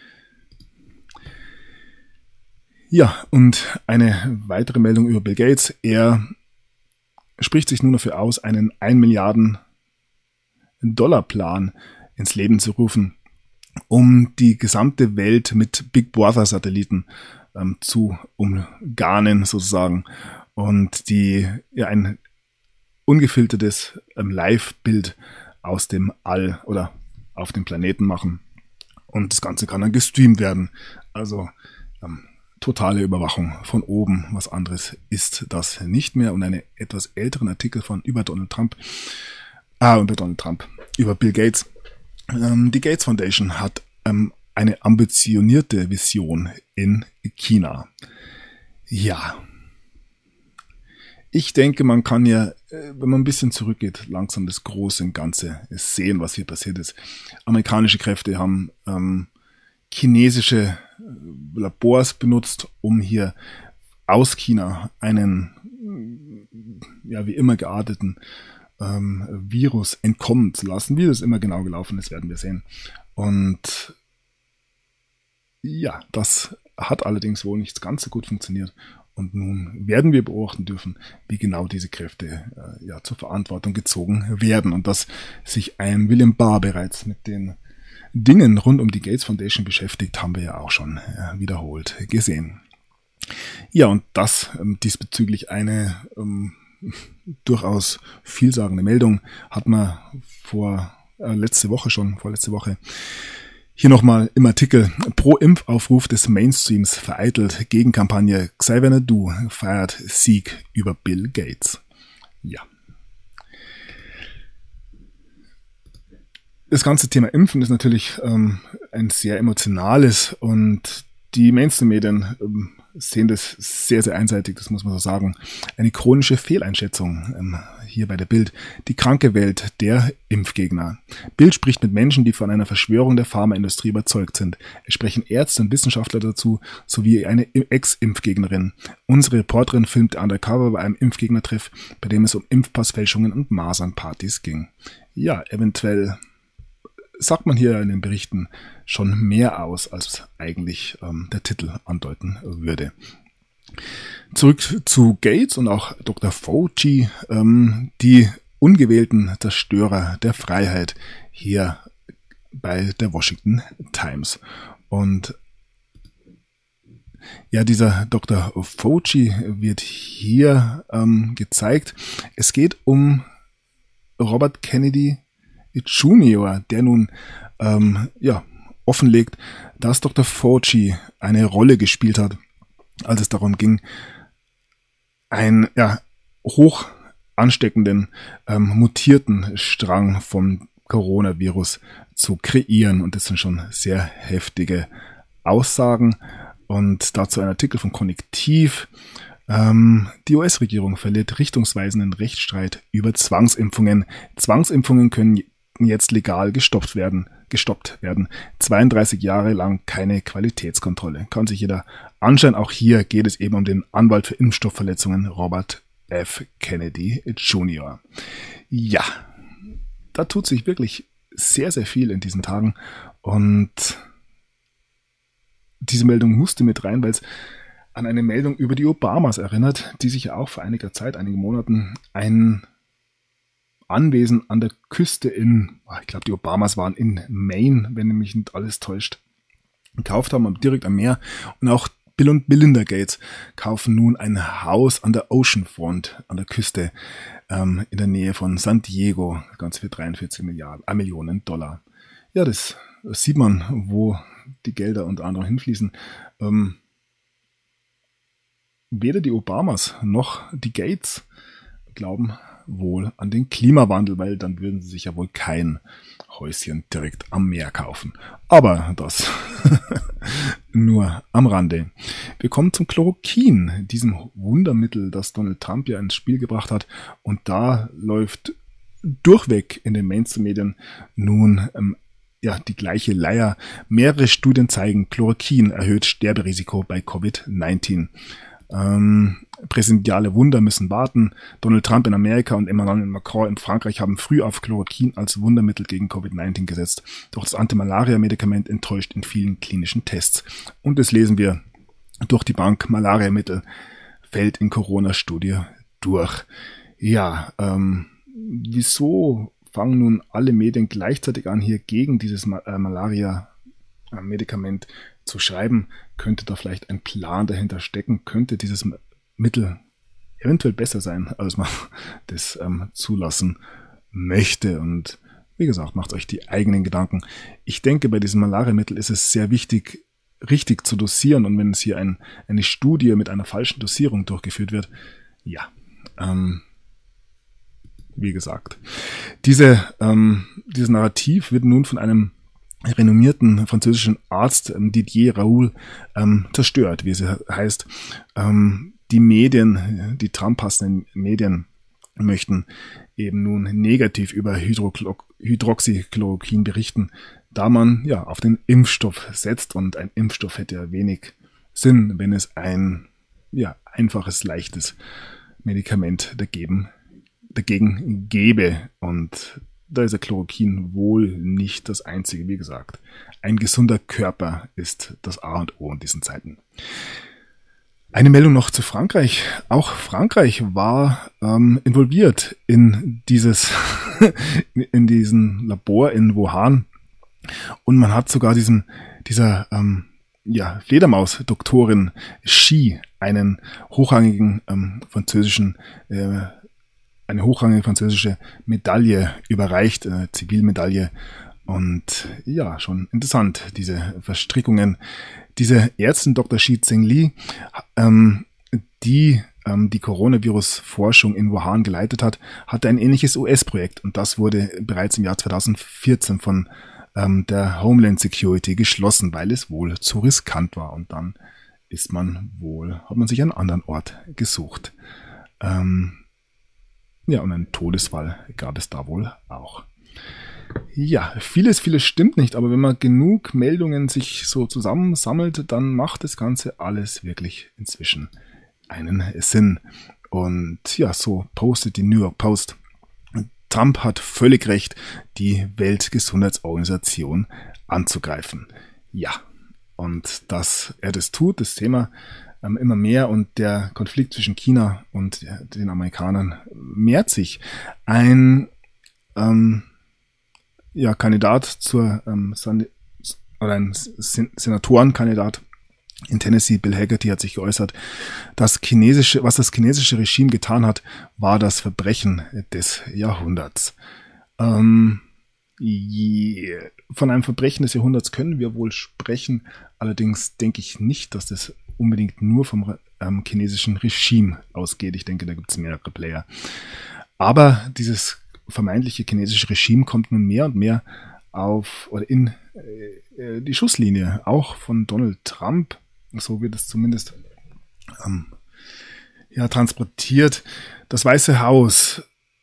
Ja, und eine weitere Meldung über Bill Gates. Er spricht sich nun dafür aus, einen 1 Milliarden Dollar Plan ins Leben zu rufen, um die gesamte Welt mit Big Brother Satelliten zu umgarnen sozusagen und ein ungefiltertes Live-Bild aus dem All oder auf dem Planeten machen. Und das Ganze kann dann gestreamt werden. Also totale Überwachung von oben. Was anderes ist das nicht mehr. Und einen etwas älteren Artikel über Bill Gates. Die Gates Foundation hat eine ambitionierte Vision in China. Ja. Ich denke, man kann ja, wenn man ein bisschen zurückgeht, langsam das Große und Ganze sehen, was hier passiert ist. Amerikanische Kräfte haben chinesische Labors benutzt, um hier aus China einen, wie immer gearteten Virus entkommen zu lassen. Wie das immer genau gelaufen ist, werden wir sehen. Und ja, das hat allerdings wohl nicht ganz so gut funktioniert. Und nun werden wir beobachten dürfen, wie genau diese Kräfte zur Verantwortung gezogen werden. Und dass sich ein William Barr bereits mit den Dingen rund um die Gates Foundation beschäftigt, haben wir ja auch schon wiederholt gesehen. Ja, und das diesbezüglich eine durchaus vielsagende Meldung hat man vorletzte Woche hier nochmal im Artikel: Pro-Impfaufruf des Mainstreams vereitelt, Gegenkampagne Xavier Naidoo feiert Sieg über Bill Gates. Ja. Das ganze Thema Impfen ist natürlich ein sehr emotionales und die Mainstream-Medien sehen das sehr, sehr einseitig, das muss man so sagen. Eine chronische Fehleinschätzung hier bei der Bild. Die kranke Welt der Impfgegner. Bild spricht mit Menschen, die von einer Verschwörung der Pharmaindustrie überzeugt sind. Es sprechen Ärzte und Wissenschaftler dazu, sowie eine Ex-Impfgegnerin. Unsere Reporterin filmte undercover bei einem Impfgegnertreff, bei dem es um Impfpassfälschungen und Masernpartys ging. Ja, eventuell sagt man hier in den Berichten schon mehr aus, als eigentlich der Titel andeuten würde. Zurück zu Gates und auch Dr. Fauci, die ungewählten Zerstörer der Freiheit hier bei der Washington Times. Und ja, dieser Dr. Fauci wird hier gezeigt. Es geht um Robert Kennedy Jr., der nun offenlegt, dass Dr. Fauci eine Rolle gespielt hat, als es darum ging, einen hoch ansteckenden, mutierten Strang vom Coronavirus zu kreieren. Und das sind schon sehr heftige Aussagen. Und dazu ein Artikel von Konnektiv. Die US-Regierung verliert richtungsweisenden Rechtsstreit über Zwangsimpfungen. Zwangsimpfungen können jetzt legal gestoppt werden. 32 Jahre lang keine Qualitätskontrolle. Kann sich jeder anschauen. Auch hier geht es eben um den Anwalt für Impfstoffverletzungen, Robert F. Kennedy Jr. Ja, da tut sich wirklich sehr, sehr viel in diesen Tagen. Und diese Meldung musste mit rein, weil es an eine Meldung über die Obamas erinnert, die sich ja auch vor einigen Monaten ein Anwesen an der Küste ich glaube, die Obamas waren in Maine, wenn mich nicht alles täuscht, gekauft haben, direkt am Meer. Und auch Bill und Melinda Gates kaufen nun ein Haus an der Oceanfront, an der Küste, in der Nähe von San Diego, das Ganze für 43 Millionen Dollar. Ja, das sieht man, wo die Gelder unter anderem hinfließen. Weder die Obamas noch die Gates glauben wohl an den Klimawandel, weil dann würden sie sich ja wohl kein Häuschen direkt am Meer kaufen. Aber das nur am Rande. Wir kommen zum Chloroquin, diesem Wundermittel, das Donald Trump ja ins Spiel gebracht hat. Und da läuft durchweg in den Mainstream-Medien nun die gleiche Leier. Mehrere Studien zeigen, Chloroquin erhöht Sterberisiko bei Covid-19. Präsidiale Wunder müssen warten. Donald Trump in Amerika und Emmanuel Macron in Frankreich haben früh auf Chloroquin als Wundermittel gegen Covid-19 gesetzt. Doch das Antimalaria-Medikament enttäuscht in vielen klinischen Tests. Und das lesen wir durch die Bank. Malariamittel fällt in Corona-Studie durch. Ja, wieso fangen nun alle Medien gleichzeitig an, hier gegen dieses Malaria-Medikament zu schreiben? Könnte da vielleicht ein Plan dahinter stecken? Könnte dieses Mittel eventuell besser sein, als man das zulassen möchte? Und wie gesagt, macht euch die eigenen Gedanken. Ich denke, bei diesem Malariamittel ist es sehr wichtig, richtig zu dosieren. Und wenn es hier eine Studie mit einer falschen Dosierung durchgeführt wird, wie gesagt, dieses Narrativ wird nun von einem renommierten französischen Arzt, Didier Raoult, zerstört, wie es heißt. Die Medien, die Trump-hassenden Medien, möchten eben nun negativ über Hydroxychloroquin berichten, da man auf den Impfstoff setzt, und ein Impfstoff hätte ja wenig Sinn, wenn es ein einfaches, leichtes Medikament dagegen gäbe. Und da ist der Chloroquin wohl nicht das einzige. Wie gesagt, ein gesunder Körper ist das A und O in diesen Zeiten. Eine Meldung noch zu Frankreich. Auch Frankreich war involviert in in diesen Labor in Wuhan, und man hat sogar dieser Fledermaus-Doktorin Xi eine hochrangige französische Medaille überreicht, Zivilmedaille. Und schon interessant, diese Verstrickungen. Diese Ärztin Dr. Shi Zhengli, die Coronavirus-Forschung in Wuhan geleitet hat, hatte ein ähnliches US-Projekt, und das wurde bereits im Jahr 2014 von der Homeland Security geschlossen, weil es wohl zu riskant war. Und dann hat man sich einen anderen Ort gesucht. Und einen Todesfall gab es da wohl auch. Ja, vieles stimmt nicht, aber wenn man genug Meldungen sich so zusammensammelt, dann macht das Ganze alles wirklich inzwischen einen Sinn. Und so postet die New York Post: Trump hat völlig recht, die Weltgesundheitsorganisation anzugreifen. Ja, und dass er das tut, das Thema immer mehr, und der Konflikt zwischen China und den Amerikanern mehrt sich. Ein Kandidat ein Senatorenkandidat in Tennessee, Bill Hagerty, hat sich geäußert, was das chinesische Regime getan hat, war das Verbrechen des Jahrhunderts. Von einem Verbrechen des Jahrhunderts können wir wohl sprechen, allerdings denke ich nicht, dass das unbedingt nur vom chinesischen Regime ausgeht. Ich denke, da gibt es mehrere Player. Aber dieses vermeintliche chinesische Regime kommt nun mehr und mehr in die Schusslinie, auch von Donald Trump. So wird es zumindest transportiert. Das Weiße Haus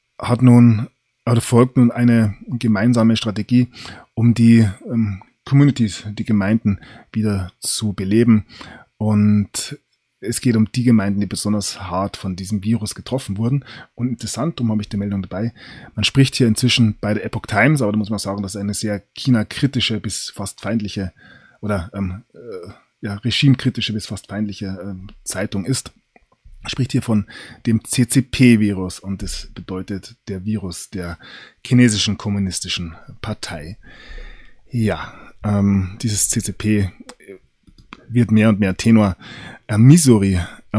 folgt nun eine gemeinsame Strategie, um die Communities, die Gemeinden wieder zu beleben. Und es geht um die Gemeinden, die besonders hart von diesem Virus getroffen wurden. Und interessant, darum habe ich die Meldung dabei, man spricht hier inzwischen bei der Epoch Times, aber da muss man sagen, dass es eine sehr China-kritische bis fast feindliche oder regimekritische bis fast feindliche Zeitung ist. Man spricht hier von dem CCP-Virus, und das bedeutet der Virus der chinesischen kommunistischen Partei. Ja, dieses CCP wird mehr und mehr Tenor. Missouri,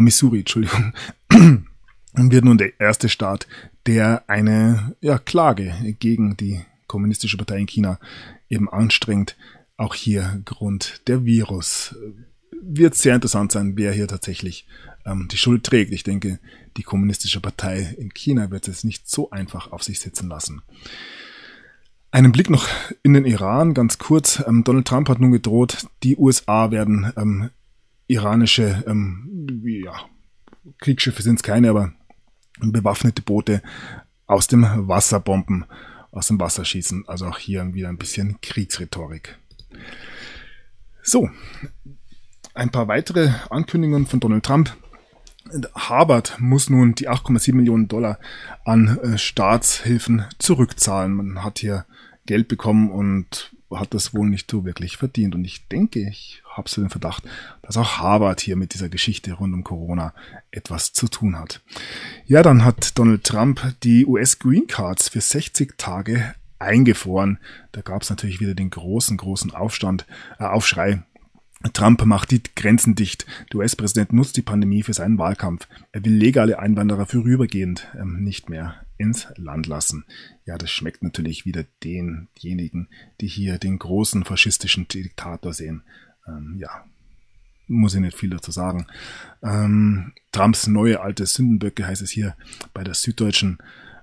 wird nun der erste Staat, der eine Klage gegen die kommunistische Partei in China eben anstrengt. Auch hier Grund der Virus. Wird sehr interessant sein, wer hier tatsächlich die Schuld trägt. Ich denke, die kommunistische Partei in China wird es nicht so einfach auf sich sitzen lassen. Einen Blick noch in den Iran, ganz kurz. Donald Trump hat nun gedroht, die USA werden iranische Kriegsschiffe sind es keine, aber bewaffnete Boote aus dem Wasser schießen. Also auch hier wieder ein bisschen Kriegsrhetorik. So, ein paar weitere Ankündigungen von Donald Trump. Harvard muss nun die 8,7 Millionen Dollar an Staatshilfen zurückzahlen. Man hat hier Geld bekommen und hat das wohl nicht so wirklich verdient. Und ich denke, ich habe so den Verdacht, dass auch Harvard hier mit dieser Geschichte rund um Corona etwas zu tun hat. Ja, dann hat Donald Trump die US Green Cards für 60 Tage eingefroren. Da gab es natürlich wieder den großen Aufschrei. Trump macht die Grenzen dicht. Der US-Präsident nutzt die Pandemie für seinen Wahlkampf. Er will legale Einwanderer vorübergehend nicht mehr ins Land lassen. Ja, das schmeckt natürlich wieder denjenigen, die hier den großen faschistischen Diktator sehen. Muss ich nicht viel dazu sagen. Trumps neue alte Sündenböcke heißt es hier bei der Süddeutschen.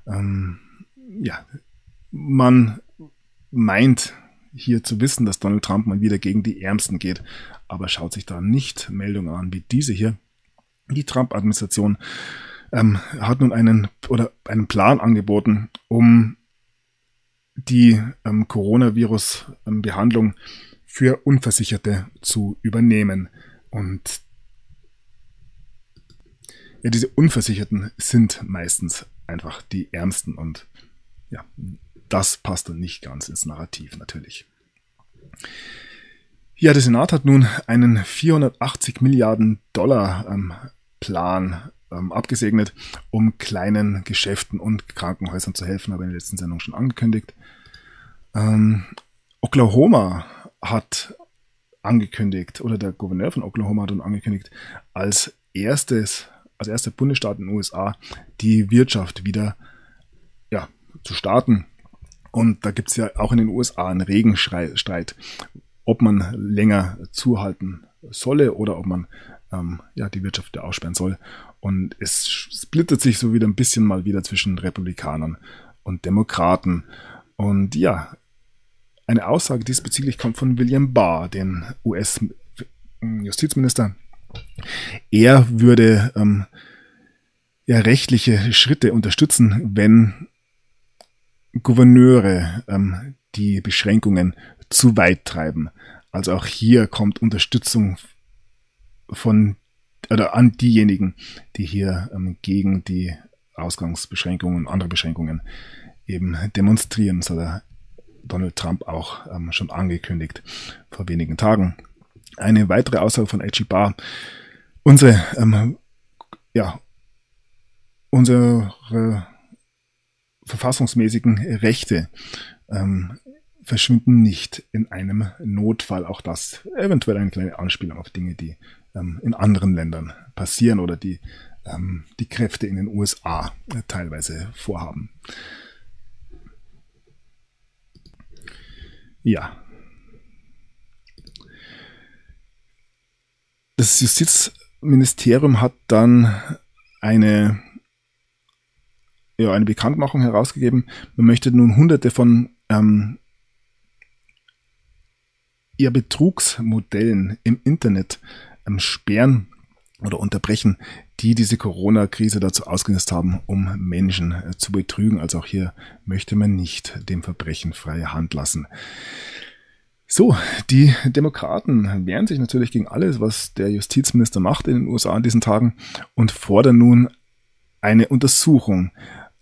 Man meint hier zu wissen, dass Donald Trump mal wieder gegen die Ärmsten geht, aber schaut sich da nicht Meldungen an wie diese hier. Die Trump-Administration hat nun einen Plan angeboten, um die Coronavirus-Behandlung für Unversicherte zu übernehmen. Und ja, diese Unversicherten sind meistens einfach die Ärmsten und ja, das passt dann nicht ganz ins Narrativ natürlich. Ja, der Senat hat nun einen 480 Milliarden Dollar Plan abgesegnet, um kleinen Geschäften und Krankenhäusern zu helfen, habe ich in der letzten Sendung schon angekündigt. Oklahoma hat angekündigt, oder der Gouverneur von Oklahoma hat angekündigt, als erster Bundesstaat in den USA die Wirtschaft wieder zu starten. Und da gibt es ja auch in den USA einen regen Streit, ob man länger zuhalten solle oder ob man die Wirtschaft wieder aussperren soll. Und es splittet sich so wieder ein bisschen mal wieder zwischen Republikanern und Demokraten. Und ja, eine Aussage diesbezüglich kommt von William Barr, den US-Justizminister. Er würde rechtliche Schritte unterstützen, wenn Gouverneure die Beschränkungen zu weit treiben. Also auch hier kommt Unterstützung an diejenigen, die hier gegen die Ausgangsbeschränkungen und andere Beschränkungen eben demonstrieren. Das hat Donald Trump auch schon angekündigt vor wenigen Tagen. Eine weitere Aussage von A.G. Barr. Unsere verfassungsmäßigen Rechte verschwinden nicht in einem Notfall. Auch das eventuell eine kleine Anspielung auf Dinge, die in anderen Ländern passieren oder die Kräfte in den USA teilweise vorhaben. Ja. Das Justizministerium hat dann eine Bekanntmachung herausgegeben. Man möchte nun Hunderte von Betrugsmodellen im Internet sperren oder unterbrechen, die diese Corona-Krise dazu ausgenutzt haben, um Menschen zu betrügen. Also auch hier möchte man nicht dem Verbrechen freie Hand lassen. So, die Demokraten wehren sich natürlich gegen alles, was der Justizminister macht in den USA in diesen Tagen und fordern nun eine Untersuchung,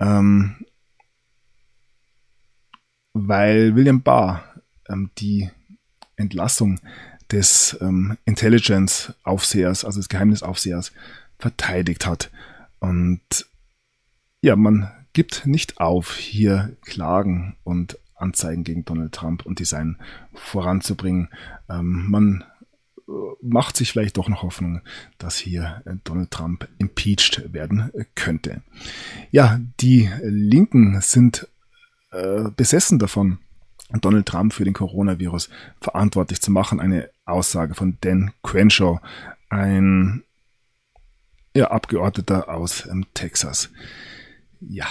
weil William Barr die Entlassung des Intelligence-Aufsehers, also des Geheimnisaufsehers, verteidigt hat. Und ja, man gibt nicht auf, hier Klagen und Anzeigen gegen Donald Trump und Design voranzubringen. Man macht sich vielleicht doch noch Hoffnung, dass hier Donald Trump impeached werden könnte. Ja, die Linken sind besessen davon, Donald Trump für den Coronavirus verantwortlich zu machen. Eine Aussage von Dan Crenshaw, ein Abgeordneter aus Texas. Ja.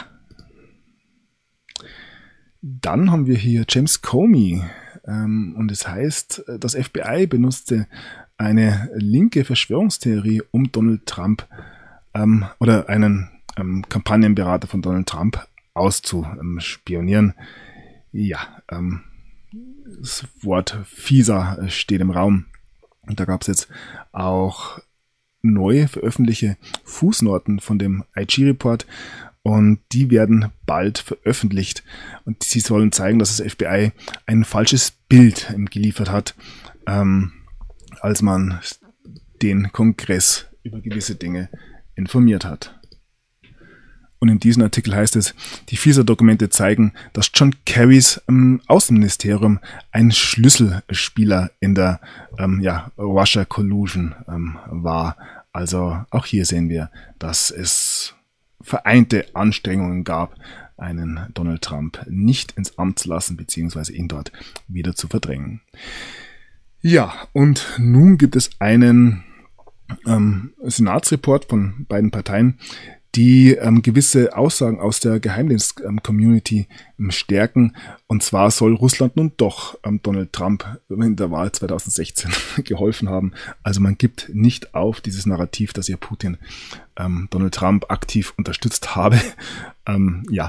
Dann haben wir hier James Comey und es heißt, das FBI benutzte eine linke Verschwörungstheorie um Donald Trump oder einen Kampagnenberater von Donald Trump auszuspionieren. Ja, das Wort FISA steht im Raum. Und da gab es jetzt auch neu veröffentlichte Fußnoten von dem IG-Report und die werden bald veröffentlicht. Und sie sollen zeigen, dass das FBI ein falsches Bild geliefert hat, als man den Kongress über gewisse Dinge informiert hat. Und in diesem Artikel heißt es, die FISA-Dokumente zeigen, dass John Kerrys Außenministerium ein Schlüsselspieler in der Russia Collusion war. Also auch hier sehen wir, dass es vereinte Anstrengungen gab, einen Donald Trump nicht ins Amt zu lassen, beziehungsweise ihn dort wieder zu verdrängen. Ja, und nun gibt es einen Senatsreport von beiden Parteien, die gewisse Aussagen aus der Geheimdienst-Community stärken. Und zwar soll Russland nun doch Donald Trump in der Wahl 2016 geholfen haben. Also man gibt nicht auf dieses Narrativ, dass ihr Putin Donald Trump aktiv unterstützt habe. Ja.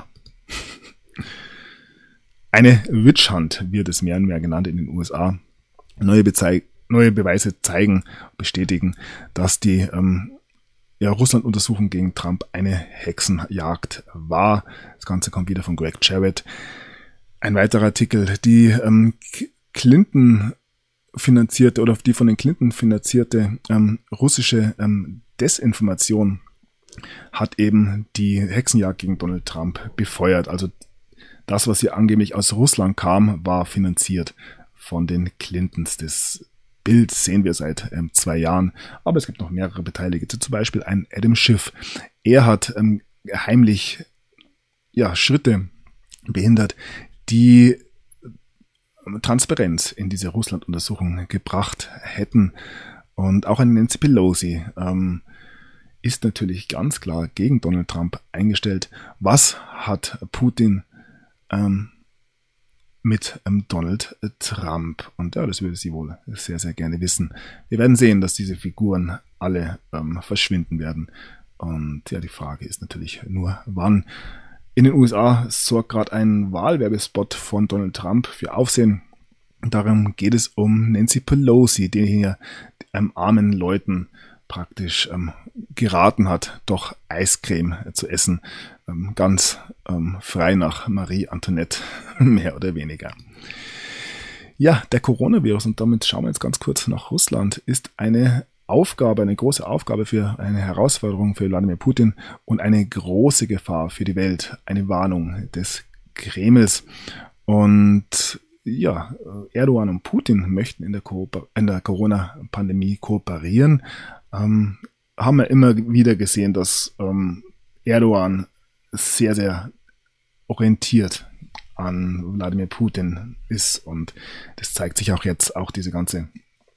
Eine Witch Hunt wird es mehr und mehr genannt in den USA. Neue Beweise zeigen, bestätigen, dass die Russland-Untersuchung gegen Trump eine Hexenjagd war. Das Ganze kommt wieder von Greg Jarrett. Ein weiterer Artikel, die Clinton finanzierte oder die von den Clinton finanzierte russische Desinformation hat eben die Hexenjagd gegen Donald Trump befeuert. Also das, was hier angeblich aus Russland kam, war finanziert von den Clintons. Das Bild sehen wir seit 2 Jahren, aber es gibt noch mehrere Beteiligte, zum Beispiel ein Adam Schiff. Er hat heimlich Schritte behindert, die Transparenz in diese Russland-Untersuchung gebracht hätten. Und auch ein Nancy Pelosi ist natürlich ganz klar gegen Donald Trump eingestellt. Was hat Putin mit Donald Trump? Und ja, das würde sie wohl sehr, sehr gerne wissen. Wir werden sehen, dass diese Figuren alle verschwinden werden. Und ja, die Frage ist natürlich nur, wann. In den USA sorgt gerade ein Wahlwerbespot von Donald Trump für Aufsehen. Darum geht es um Nancy Pelosi, die hier armen Leuten praktisch geraten hat, doch Eiscreme zu essen. Ganz frei nach Marie Antoinette, mehr oder weniger. Ja, der Coronavirus, und damit schauen wir jetzt ganz kurz nach Russland, ist eine große Aufgabe eine Herausforderung für Wladimir Putin und eine große Gefahr für die Welt. Eine Warnung des Kremls. Und ja, Erdogan und Putin möchten in der Corona-Pandemie kooperieren. Haben wir immer wieder gesehen, dass Erdogan sehr, sehr orientiert an Wladimir Putin ist, und das zeigt sich auch jetzt. Auch diese ganze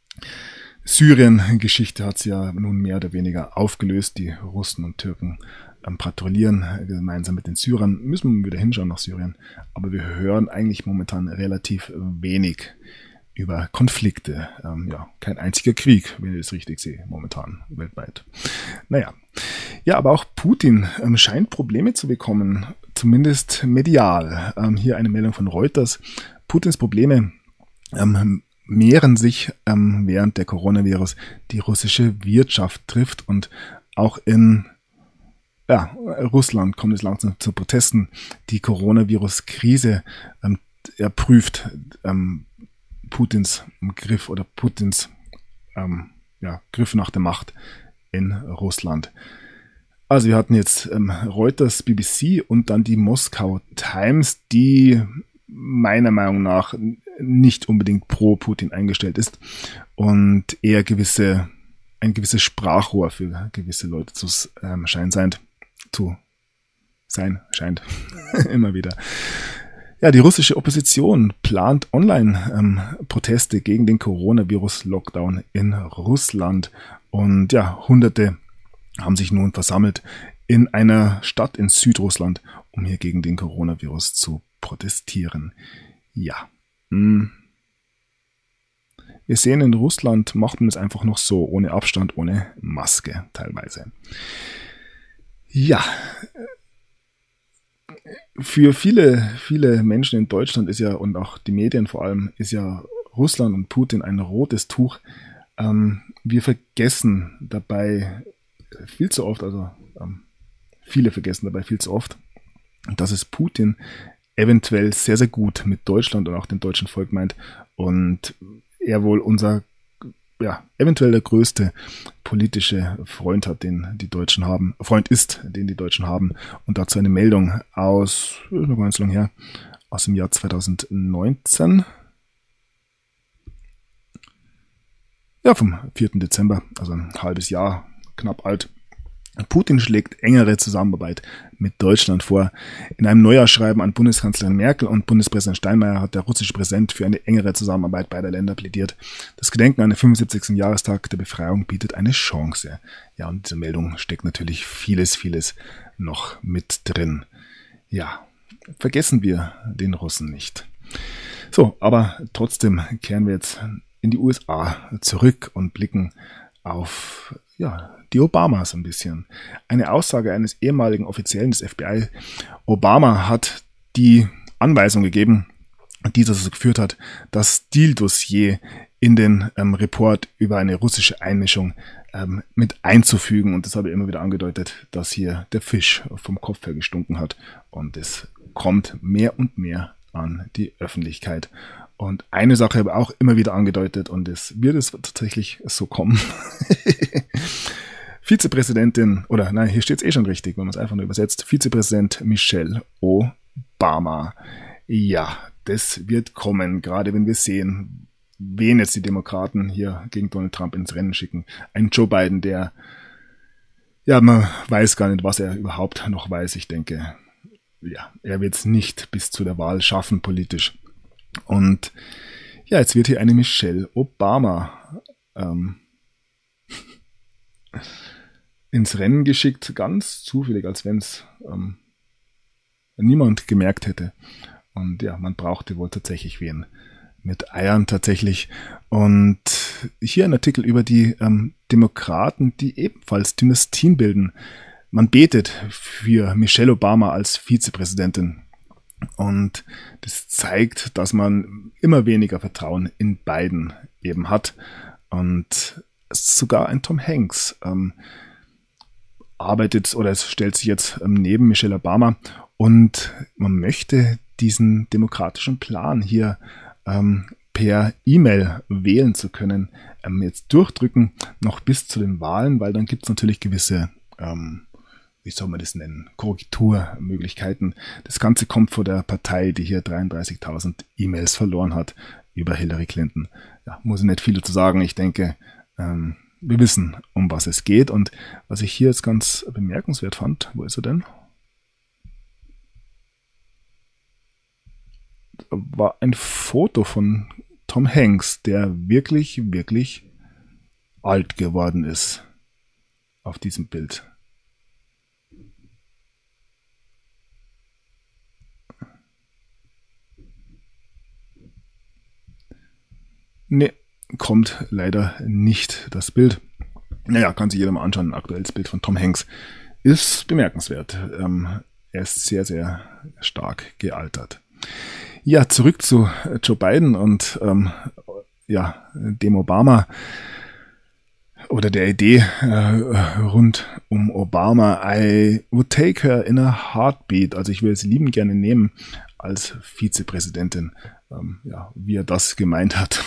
Syrien-Geschichte hat sie ja nun mehr oder weniger aufgelöst. Die Russen und Türken patrouillieren gemeinsam mit den Syrern. Müssen wir wieder hinschauen nach Syrien, aber wir hören eigentlich momentan relativ wenig über Konflikte. Kein einziger Krieg, wenn ich das richtig sehe, momentan weltweit. Naja, ja, aber auch Putin scheint Probleme zu bekommen, zumindest medial. Hier eine Meldung von Reuters. Putins Probleme mehren sich, während der Coronavirus die russische Wirtschaft trifft, und auch in Russland kommt es langsam zu Protesten. Die Coronavirus-Krise prüft Putins Griff oder Putins Griff nach der Macht in Russland. Also wir hatten jetzt Reuters, BBC und dann die Moskau Times, die meiner Meinung nach nicht unbedingt pro Putin eingestellt ist und eher ein gewisses Sprachrohr für gewisse Leute zu sein scheint. Immer wieder. Ja, die russische Opposition plant Online-Proteste gegen den Coronavirus-Lockdown in Russland. Und ja, Hunderte haben sich nun versammelt in einer Stadt in Südrussland, um hier gegen den Coronavirus zu protestieren. Ja. Wir Wir sehen, in Russland macht man es einfach noch so, ohne Abstand, ohne Maske teilweise. Ja, für viele Menschen in Deutschland ist ja, und auch die Medien vor allem, ist ja Russland und Putin ein rotes Tuch. Wir vergessen dabei viel zu oft, viele vergessen dabei viel zu oft, dass es Putin eventuell sehr, sehr gut mit Deutschland und auch dem deutschen Volk meint und er wohl eventuell der größte politische Freund hat, den die Deutschen haben, und dazu eine Meldung aus, noch ganz lang her, aus dem Jahr 2019. Ja, vom 4. Dezember, also ein halbes Jahr, knapp alt. Putin schlägt engere Zusammenarbeit mit Deutschland vor. In einem Neujahrsschreiben an Bundeskanzlerin Merkel und Bundespräsident Steinmeier hat der russische Präsident für eine engere Zusammenarbeit beider Länder plädiert. Das Gedenken an den 75. Jahrestag der Befreiung bietet eine Chance. Ja, und in dieser Meldung steckt natürlich vieles noch mit drin. Ja, vergessen wir den Russen nicht. So, aber trotzdem kehren wir jetzt in die USA zurück und blicken auf die Obamas ein bisschen. Eine Aussage eines ehemaligen Offiziellen des FBI. Obama hat die Anweisung gegeben, die dazu geführt hat, das Deal-Dossier in den Report über eine russische Einmischung mit einzufügen. Und das habe ich immer wieder angedeutet, dass hier der Fisch vom Kopf her gestunken hat. Und es kommt mehr und mehr an die Öffentlichkeit. Und eine Sache habe ich auch immer wieder angedeutet und es wird tatsächlich so kommen. Vizepräsidentin, hier steht es schon richtig, wenn man es einfach nur übersetzt, Vizepräsident Michelle Obama. Ja, das wird kommen, gerade wenn wir sehen, wen jetzt die Demokraten hier gegen Donald Trump ins Rennen schicken. Ein Joe Biden, der, man weiß gar nicht, was er überhaupt noch weiß. Ich denke, er wird es nicht bis zu der Wahl schaffen politisch. Und jetzt wird hier eine Michelle Obama ins Rennen geschickt, ganz zufällig, als wenn es niemand gemerkt hätte. Und man brauchte wohl tatsächlich wen mit Eiern tatsächlich. Und hier ein Artikel über die Demokraten, die ebenfalls Dynastien bilden. Man betet für Michelle Obama als Vizepräsidentin. Und das zeigt, dass man immer weniger Vertrauen in Biden eben hat. Und sogar ein Tom Hanks arbeitet oder es stellt sich jetzt neben Michelle Obama und man möchte diesen demokratischen Plan hier per E-Mail wählen zu können, jetzt durchdrücken, noch bis zu den Wahlen, weil dann gibt es natürlich gewisse wie soll man das nennen, Korrekturmöglichkeiten. Das Ganze kommt von der Partei, die hier 33.000 E-Mails verloren hat über Hillary Clinton. Ja, muss ich nicht viel dazu sagen. Ich denke, wir wissen, um was es geht. Und was ich hier jetzt ganz bemerkenswert fand, wo ist er denn? War ein Foto von Tom Hanks, der wirklich alt geworden ist auf diesem Bild. Ne, kommt leider nicht das Bild. Kann sich jeder mal anschauen. Ein aktuelles Bild von Tom Hanks ist bemerkenswert. Er ist sehr stark gealtert. Ja, zurück zu Joe Biden und dem Obama oder der Idee rund um Obama. I would take her in a heartbeat. Also ich will sie liebend gerne nehmen als Vizepräsidentin. Wie er das gemeint hat.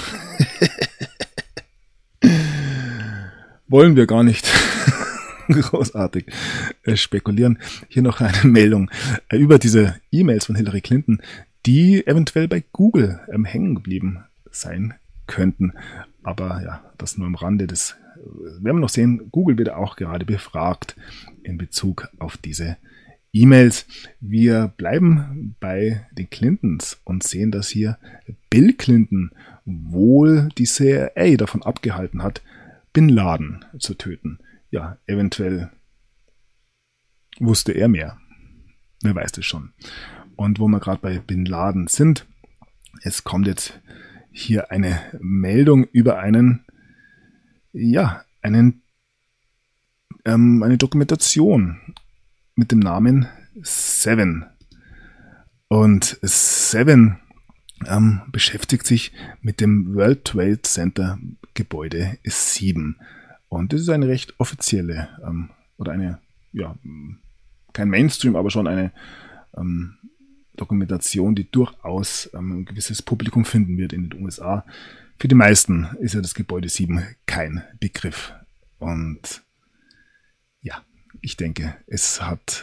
Wollen wir gar nicht großartig spekulieren. Hier noch eine Meldung über diese E-Mails von Hillary Clinton, die eventuell bei Google hängen geblieben sein könnten. Aber das nur am Rande. Das werden wir noch sehen. Google wird auch gerade befragt in Bezug auf diese E-Mails. Wir bleiben bei den Clintons und sehen, dass hier Bill Clinton wohl die CIA davon abgehalten hat, Bin Laden zu töten. Ja, eventuell wusste er mehr. Wer weiß das schon. Und wo wir gerade bei Bin Laden sind, es kommt jetzt hier eine Meldung über eine Dokumentation mit dem Namen Seven. Und Seven beschäftigt sich mit dem World Trade Center Gebäude 7. Und das ist eine recht offizielle kein Mainstream, aber schon eine Dokumentation, die durchaus ein gewisses Publikum finden wird in den USA. Für die meisten ist ja das Gebäude 7 kein Begriff. Und ja, ich denke, es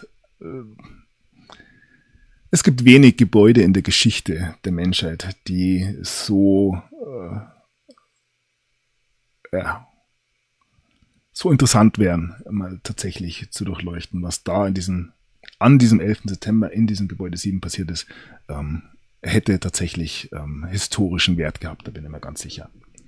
gibt wenig Gebäude in der Geschichte der Menschheit, die so interessant wären, mal tatsächlich zu durchleuchten, was da an diesem 11. September in diesem Gebäude 7 passiert ist, hätte tatsächlich historischen Wert gehabt, da bin ich mir ganz sicher.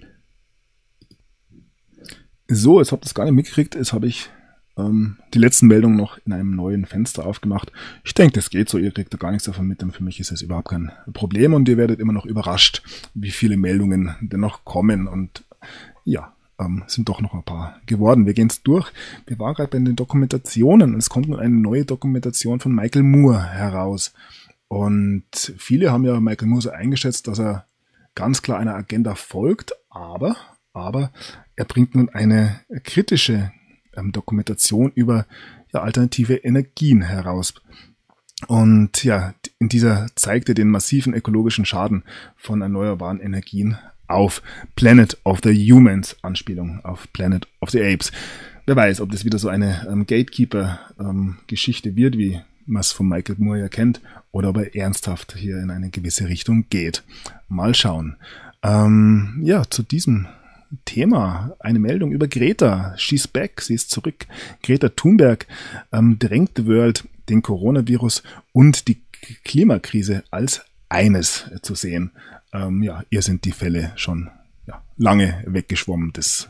So, jetzt habt ihr es gar nicht mitgekriegt, jetzt habe ich die letzten Meldungen noch in einem neuen Fenster aufgemacht. Ich denke, das geht so, ihr kriegt da gar nichts davon mit, denn für mich ist es überhaupt kein Problem und ihr werdet immer noch überrascht, wie viele Meldungen denn noch kommen und ja, sind doch noch ein paar geworden. Wir gehen es durch. Wir waren gerade bei den Dokumentationen und es kommt nun eine neue Dokumentation von Michael Moore heraus. Und viele haben ja Michael Moore so eingeschätzt, dass er ganz klar einer Agenda folgt, aber er bringt nun eine kritische Dokumentation über alternative Energien heraus. Und ja, in dieser zeigt er den massiven ökologischen Schaden von erneuerbaren Energien auf. Planet of the Humans, Anspielung auf Planet of the Apes. Wer weiß, ob das wieder so eine Gatekeeper-Geschichte wird, wie man es von Michael Moore ja kennt, oder ob er ernsthaft hier in eine gewisse Richtung geht. Mal schauen. Zu diesem Thema eine Meldung über Greta. She's back, sie ist zurück. Greta Thunberg drängt the World, den Coronavirus und die Klimakrise als eines zu sehen. Ihr sind die Fälle schon lange weggeschwommen. Das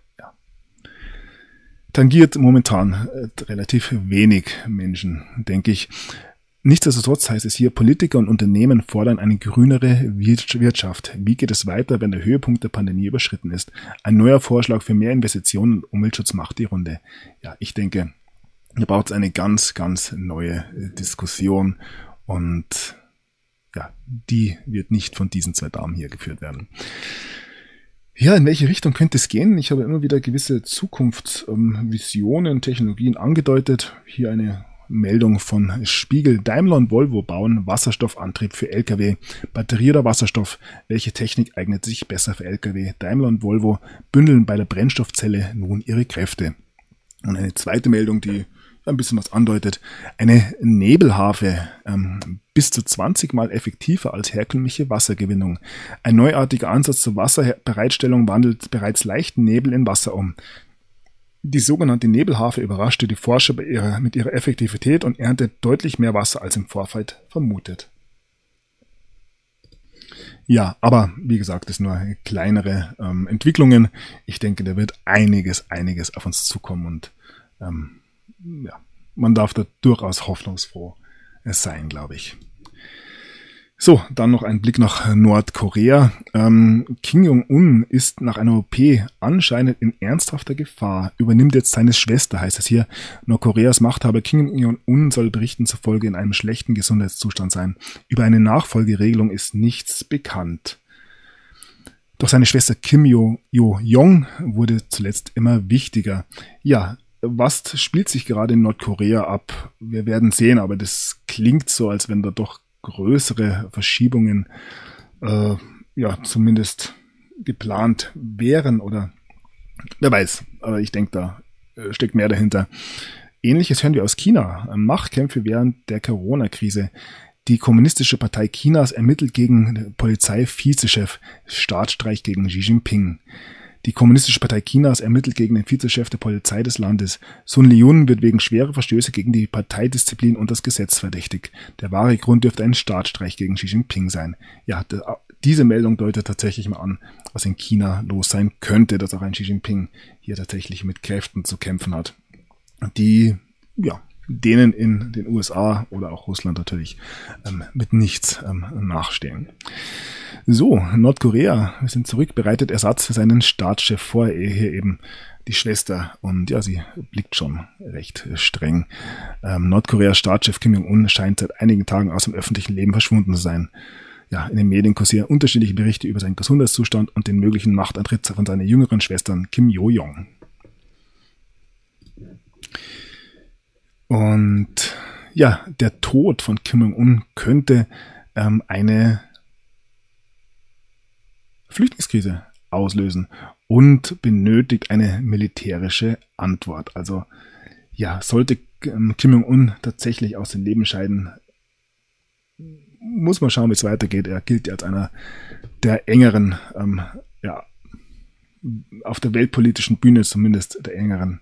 tangiert momentan relativ wenig Menschen, denke ich. Nichtsdestotrotz heißt es hier, Politiker und Unternehmen fordern eine grünere Wirtschaft. Wie geht es weiter, wenn der Höhepunkt der Pandemie überschritten ist? Ein neuer Vorschlag für mehr Investitionen und Umweltschutz macht die Runde. Ja, ich denke, hier braucht es eine ganz, ganz neue Diskussion und die wird nicht von diesen zwei Damen hier geführt werden. Ja, in welche Richtung könnte es gehen? Ich habe immer wieder gewisse Zukunftsvisionen, Technologien angedeutet. Hier eine Meldung von Spiegel. Daimler und Volvo bauen Wasserstoffantrieb für Lkw. Batterie oder Wasserstoff? Welche Technik eignet sich besser für Lkw? Daimler und Volvo bündeln bei der Brennstoffzelle nun ihre Kräfte. Und eine zweite Meldung, die ein bisschen was andeutet. Eine Nebelharfe, bis zu 20 Mal effektiver als herkömmliche Wassergewinnung. Ein neuartiger Ansatz zur Wasserbereitstellung wandelt bereits leichten Nebel in Wasser um. Die sogenannte Nebelharfe überraschte die Forscher mit ihrer Effektivität und erntet deutlich mehr Wasser als im Vorfeld vermutet. Ja, aber wie gesagt, das sind nur kleinere Entwicklungen. Ich denke, da wird einiges auf uns zukommen und man darf da durchaus hoffnungsfroh sein, glaube ich. So, dann noch ein Blick nach Nordkorea. Kim Jong-un ist nach einer OP anscheinend in ernsthafter Gefahr, übernimmt jetzt seine Schwester, heißt es hier. Nordkoreas Machthaber Kim Jong-un soll Berichten zufolge in einem schlechten Gesundheitszustand sein. Über eine Nachfolgeregelung ist nichts bekannt. Doch seine Schwester Kim Jo-jong wurde zuletzt immer wichtiger. Ja, was spielt sich gerade in Nordkorea ab? Wir werden sehen, aber das klingt so, als wenn da doch größere Verschiebungen zumindest geplant wären oder wer weiß, aber ich denke, da steckt mehr dahinter. Ähnliches hören wir aus China. Machtkämpfe während der Corona-Krise. Die Kommunistische Partei Chinas ermittelt gegen Polizei-Vizechef, Staatsstreich gegen Xi Jinping. Die Kommunistische Partei Chinas ermittelt gegen den Vizechef der Polizei des Landes. Sun Liun wird wegen schwerer Verstöße gegen die Parteidisziplin und das Gesetz verdächtigt. Der wahre Grund dürfte ein Staatsstreich gegen Xi Jinping sein. Ja, diese Meldung deutet tatsächlich mal an, was in China los sein könnte, dass auch ein Xi Jinping hier tatsächlich mit Kräften zu kämpfen hat, die, denen in den USA oder auch Russland natürlich mit nichts nachstehen. So, Nordkorea, wir sind zurück, bereitet Ersatz für seinen Staatschef vor, hier eben die Schwester, und ja, sie blickt schon recht streng. Nordkoreas Staatschef Kim Jong-un scheint seit einigen Tagen aus dem öffentlichen Leben verschwunden zu sein. Ja, in den Medien kursieren unterschiedliche Berichte über seinen Gesundheitszustand und den möglichen Machtantritt von seiner jüngeren Schwestern Kim Jo-jong. Und ja, der Tod von Kim Jong-un könnte eine Flüchtlingskrise auslösen und benötigt eine militärische Antwort. Also ja, sollte Kim Jong-un tatsächlich aus dem Leben scheiden, muss man schauen, wie es weitergeht. Er gilt als einer der engeren, auf der weltpolitischen Bühne zumindest der engeren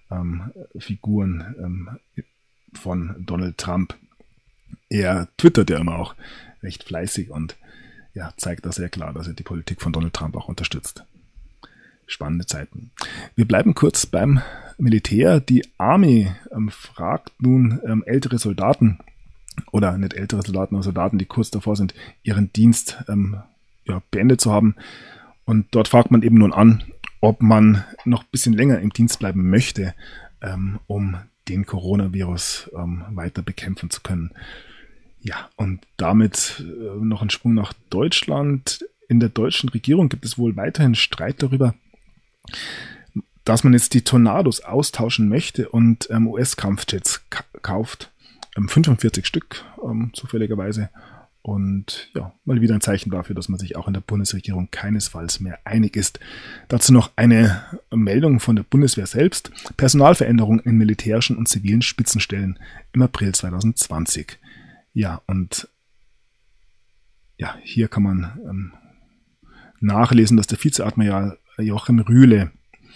Figuren von Donald Trump. Er twittert ja immer auch recht fleißig und ja, zeigt da sehr klar, dass er die Politik von Donald Trump auch unterstützt. Spannende Zeiten. Wir bleiben kurz beim Militär. Die Army fragt nun ältere Soldaten, oder nicht ältere Soldaten, aber Soldaten, die kurz davor sind, ihren Dienst beendet zu haben. Und dort fragt man eben nun an, ob man noch ein bisschen länger im Dienst bleiben möchte, um den Coronavirus weiter bekämpfen zu können. Ja, und damit noch ein Sprung nach Deutschland. In der deutschen Regierung gibt es wohl weiterhin Streit darüber, dass man jetzt die Tornados austauschen möchte und US-Kampfjets kauft. 45 Stück zufälligerweise. Und ja, mal wieder ein Zeichen dafür, dass man sich auch in der Bundesregierung keinesfalls mehr einig ist. Dazu noch eine Meldung von der Bundeswehr selbst. Personalveränderung in militärischen und zivilen Spitzenstellen im April 2020. Ja, und ja, hier kann man nachlesen, dass der Vizeadmiral Joachim Rühle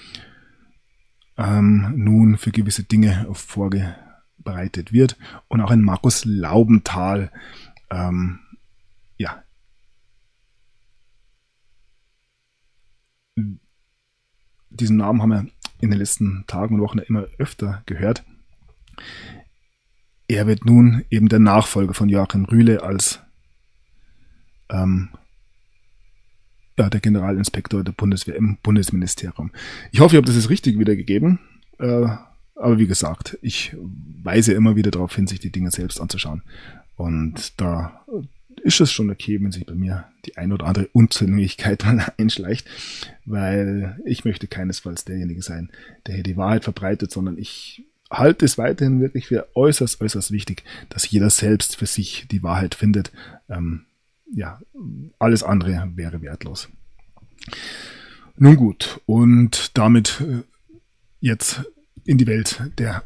nun für gewisse Dinge vorbereitet wird. Und auch ein Markus Laubenthal, diesen Namen haben wir in den letzten Tagen und Wochen immer öfter gehört. Er wird nun eben der Nachfolger von Joachim Rühle als der Generalinspektor der Bundeswehr im Bundesministerium. Ich hoffe, ich habe das jetzt richtig wiedergegeben. Aber wie gesagt, ich weise immer wieder darauf hin, sich die Dinge selbst anzuschauen. Und da ist es schon okay, wenn sich bei mir die ein oder andere Unzulänglichkeit mal einschleicht, weil ich möchte keinesfalls derjenige sein, der hier die Wahrheit verbreitet, sondern ich halte es weiterhin wirklich für äußerst, äußerst wichtig, dass jeder selbst für sich die Wahrheit findet. Alles andere wäre wertlos. Nun gut, und damit jetzt in die Welt der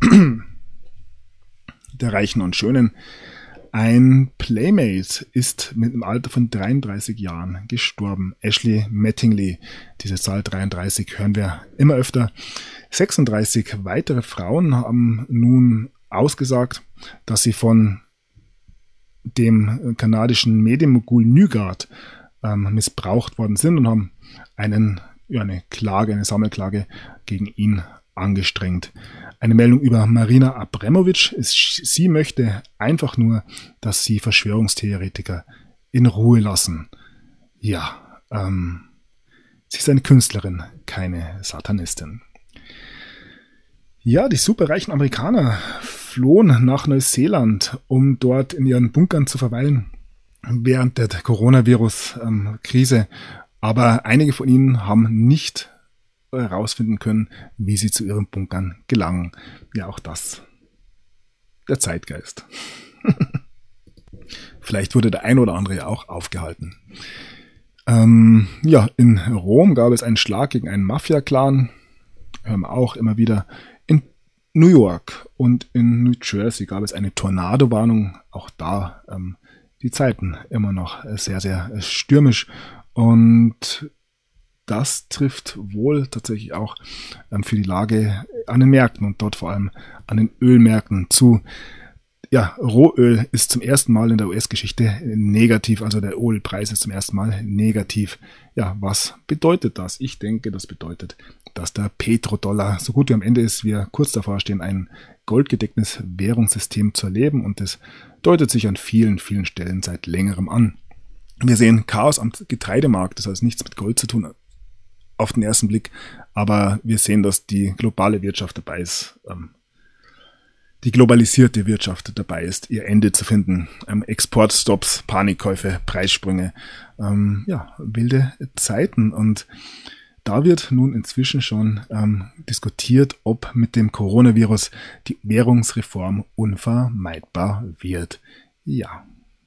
Reichen und Schönen. Ein Playmate ist mit einem Alter von 33 Jahren gestorben. Ashley Mattingly, diese Zahl 33 hören wir immer öfter. 36 weitere Frauen haben nun ausgesagt, dass sie von dem kanadischen Medienmogul Nygaard missbraucht worden sind und haben eine Sammelklage gegen ihn angestrengt. Eine Meldung über Marina Abramovic. Sie möchte einfach nur, dass sie Verschwörungstheoretiker in Ruhe lassen. Ja, sie ist eine Künstlerin, keine Satanistin. Ja, die superreichen Amerikaner flohen nach Neuseeland, um dort in ihren Bunkern zu verweilen während der Coronavirus-Krise. Aber einige von ihnen haben nicht herausfinden können, wie sie zu ihren Bunkern gelangen. Ja, auch das. Der Zeitgeist. Vielleicht wurde der ein oder andere ja auch aufgehalten. In Rom gab es einen Schlag gegen einen Mafia-Clan. Hören wir auch immer wieder. In New York und in New Jersey gab es eine Tornado-Warnung. Auch da die Zeiten immer noch sehr, sehr stürmisch. Und das trifft wohl tatsächlich auch für die Lage an den Märkten und dort vor allem an den Ölmärkten zu. Ja, Rohöl ist zum ersten Mal in der US-Geschichte negativ, also der Ölpreis ist zum ersten Mal negativ. Ja, was bedeutet das? Ich denke, das bedeutet, dass der Petrodollar so gut wie am Ende ist, wir kurz davor stehen, ein goldgedecktes Währungssystem zu erleben und das deutet sich an vielen, vielen Stellen seit längerem an. Wir sehen Chaos am Getreidemarkt, das heißt nichts mit Gold zu tun auf den ersten Blick, aber wir sehen, dass die globale Wirtschaft dabei ist, die globalisierte Wirtschaft dabei ist, ihr Ende zu finden. Exportstops, Panikkäufe, Preissprünge, wilde Zeiten. Und da wird nun inzwischen schon diskutiert, ob mit dem Coronavirus die Währungsreform unvermeidbar wird. Ja,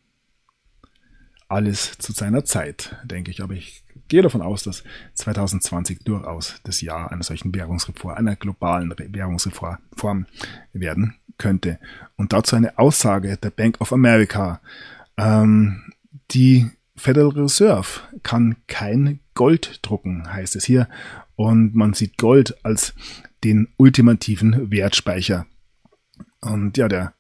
alles zu seiner Zeit, denke ich. Aber ich gehe davon aus, dass 2020 durchaus das Jahr einer solchen Währungsreform, einer globalen Währungsreform werden könnte. Und dazu eine Aussage der Bank of America. Die Federal Reserve kann kein Gold drucken, heißt es hier. Und man sieht Gold als den ultimativen Wertspeicher. Und ja, der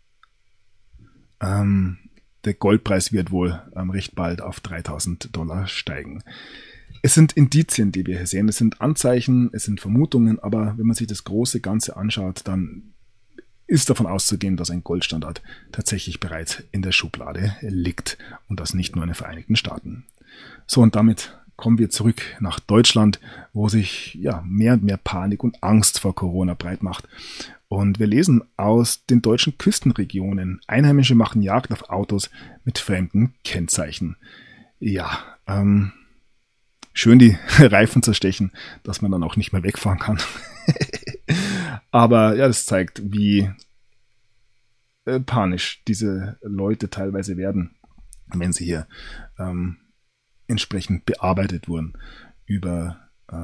Goldpreis wird wohl recht bald auf $3.000 steigen. Es sind Indizien, die wir hier sehen. Es sind Anzeichen, es sind Vermutungen, aber wenn man sich das große Ganze anschaut, dann ist davon auszugehen, dass ein Goldstandard tatsächlich bereits in der Schublade liegt und das nicht nur in den Vereinigten Staaten. So, und damit kommen wir zurück nach Deutschland, wo sich mehr und mehr Panik und Angst vor Corona breit macht. Und wir lesen aus den deutschen Küstenregionen: Einheimische machen Jagd auf Autos mit fremden Kennzeichen. Ja, schön die Reifen zerstechen, dass man dann auch nicht mehr wegfahren kann. Aber ja, das zeigt, wie panisch diese Leute teilweise werden, wenn sie hier entsprechend bearbeitet wurden über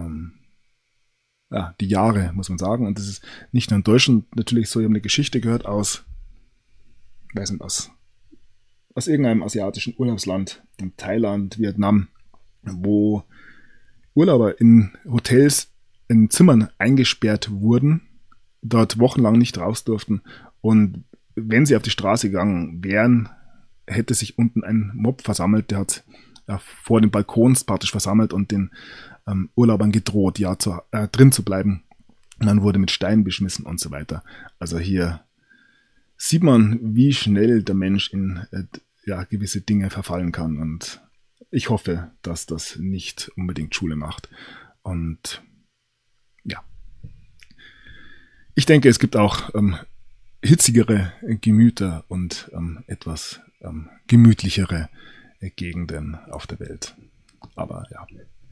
die Jahre, muss man sagen. Und das ist nicht nur in Deutschland natürlich so. Ich habe eine Geschichte gehört aus irgendeinem asiatischen Urlaubsland, in Thailand, Vietnam, wo Urlauber in Hotels, in Zimmern eingesperrt wurden, dort wochenlang nicht raus durften. Und wenn sie auf die Straße gegangen wären, hätte sich unten ein Mob versammelt, der hat vor den Balkons praktisch versammelt und den Urlaubern gedroht, drin zu bleiben. Und dann wurde mit Steinen beschmissen und so weiter. Also hier sieht man, wie schnell der Mensch in gewisse Dinge verfallen kann. Und ich hoffe, dass das nicht unbedingt Schule macht. Und ja, ich denke, es gibt auch hitzigere Gemüter und etwas gemütlichere Gegenden auf der Welt. Aber ja.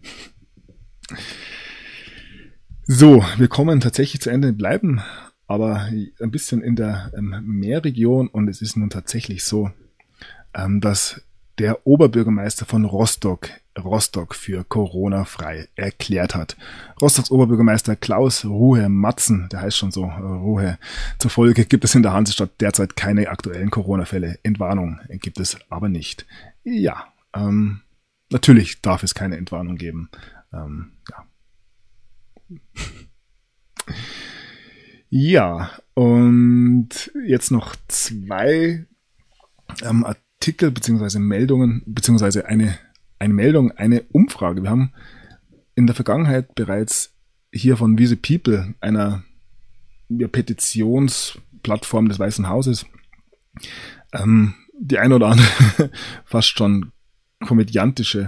So, wir kommen tatsächlich zu Ende, bleiben aber ein bisschen in der Meerregion, und es ist nun tatsächlich so, dass der Oberbürgermeister von Rostock für Corona-frei erklärt hat. Rostocks Oberbürgermeister Klaus Ruhe-Matzen, der heißt schon so, Ruhe. Zufolge gibt es in der Hansestadt derzeit keine aktuellen Corona-Fälle. Entwarnung gibt es aber nicht. Ja, natürlich darf es keine Entwarnung geben. Ja, und jetzt noch zwei Artikel beziehungsweise Meldungen, beziehungsweise eine Meldung, eine Umfrage. Wir haben in der Vergangenheit bereits hier von We the People, einer Petitionsplattform des Weißen Hauses, die ein oder andere fast schon komödiantische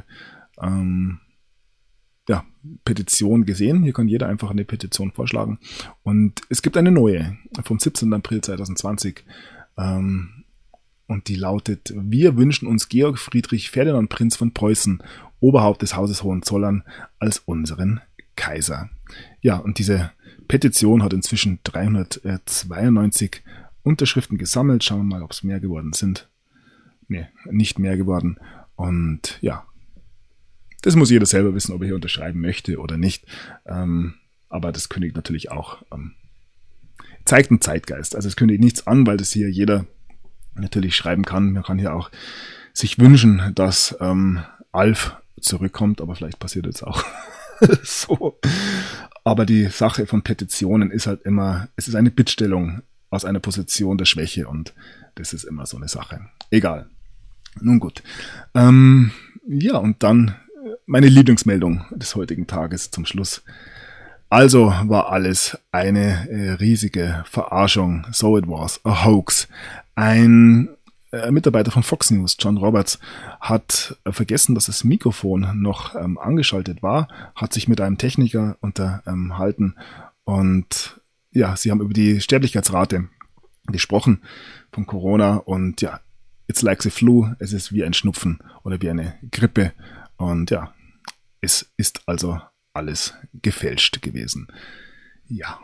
Petition gesehen. Hier kann jeder einfach eine Petition vorschlagen. Und es gibt eine neue vom 17. April 2020. Und die lautet: Wir wünschen uns Georg Friedrich Ferdinand Prinz von Preußen, Oberhaupt des Hauses Hohenzollern, als unseren Kaiser. Ja, und diese Petition hat inzwischen 392 Unterschriften gesammelt. Schauen wir mal, ob es mehr geworden sind. Nee, nicht mehr geworden. Und ja, das muss jeder selber wissen, ob er hier unterschreiben möchte oder nicht. Aber das kündigt natürlich auch, zeigt einen Zeitgeist. Also es kündigt nichts an, weil das hier jeder natürlich schreiben kann. Man kann hier auch sich wünschen, dass Alf zurückkommt, aber vielleicht passiert jetzt auch so. Aber die Sache von Petitionen ist halt immer, es ist eine Bittstellung aus einer Position der Schwäche, und das ist immer so eine Sache. Egal. Nun gut. Ja, und dann meine Lieblingsmeldung des heutigen Tages zum Schluss. Also war alles eine riesige Verarschung. So it was a hoax. Ein Mitarbeiter von Fox News, John Roberts, hat vergessen, dass das Mikrofon noch angeschaltet war, hat sich mit einem Techniker unterhalten und ja, sie haben über die Sterblichkeitsrate gesprochen von Corona und ja, it's like the flu, es ist wie ein Schnupfen oder wie eine Grippe und ja, es ist also alles gefälscht gewesen. Ja,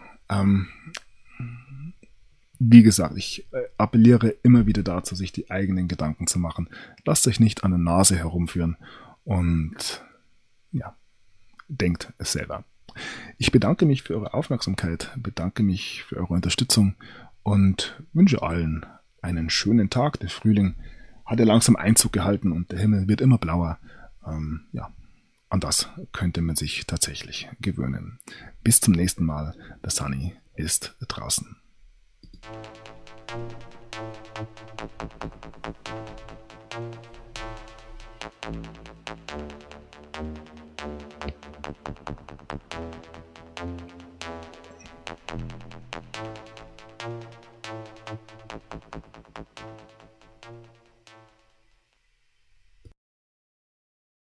wie gesagt, ich appelliere immer wieder dazu, sich die eigenen Gedanken zu machen. Lasst euch nicht an der Nase herumführen und ja, denkt es selber. Ich bedanke mich für eure Aufmerksamkeit, bedanke mich für eure Unterstützung und wünsche allen einen schönen Tag. Der Frühling hat ja langsam Einzug gehalten und der Himmel wird immer blauer. Ja, an das könnte man sich tatsächlich gewöhnen. Bis zum nächsten Mal. Der Sunny ist draußen.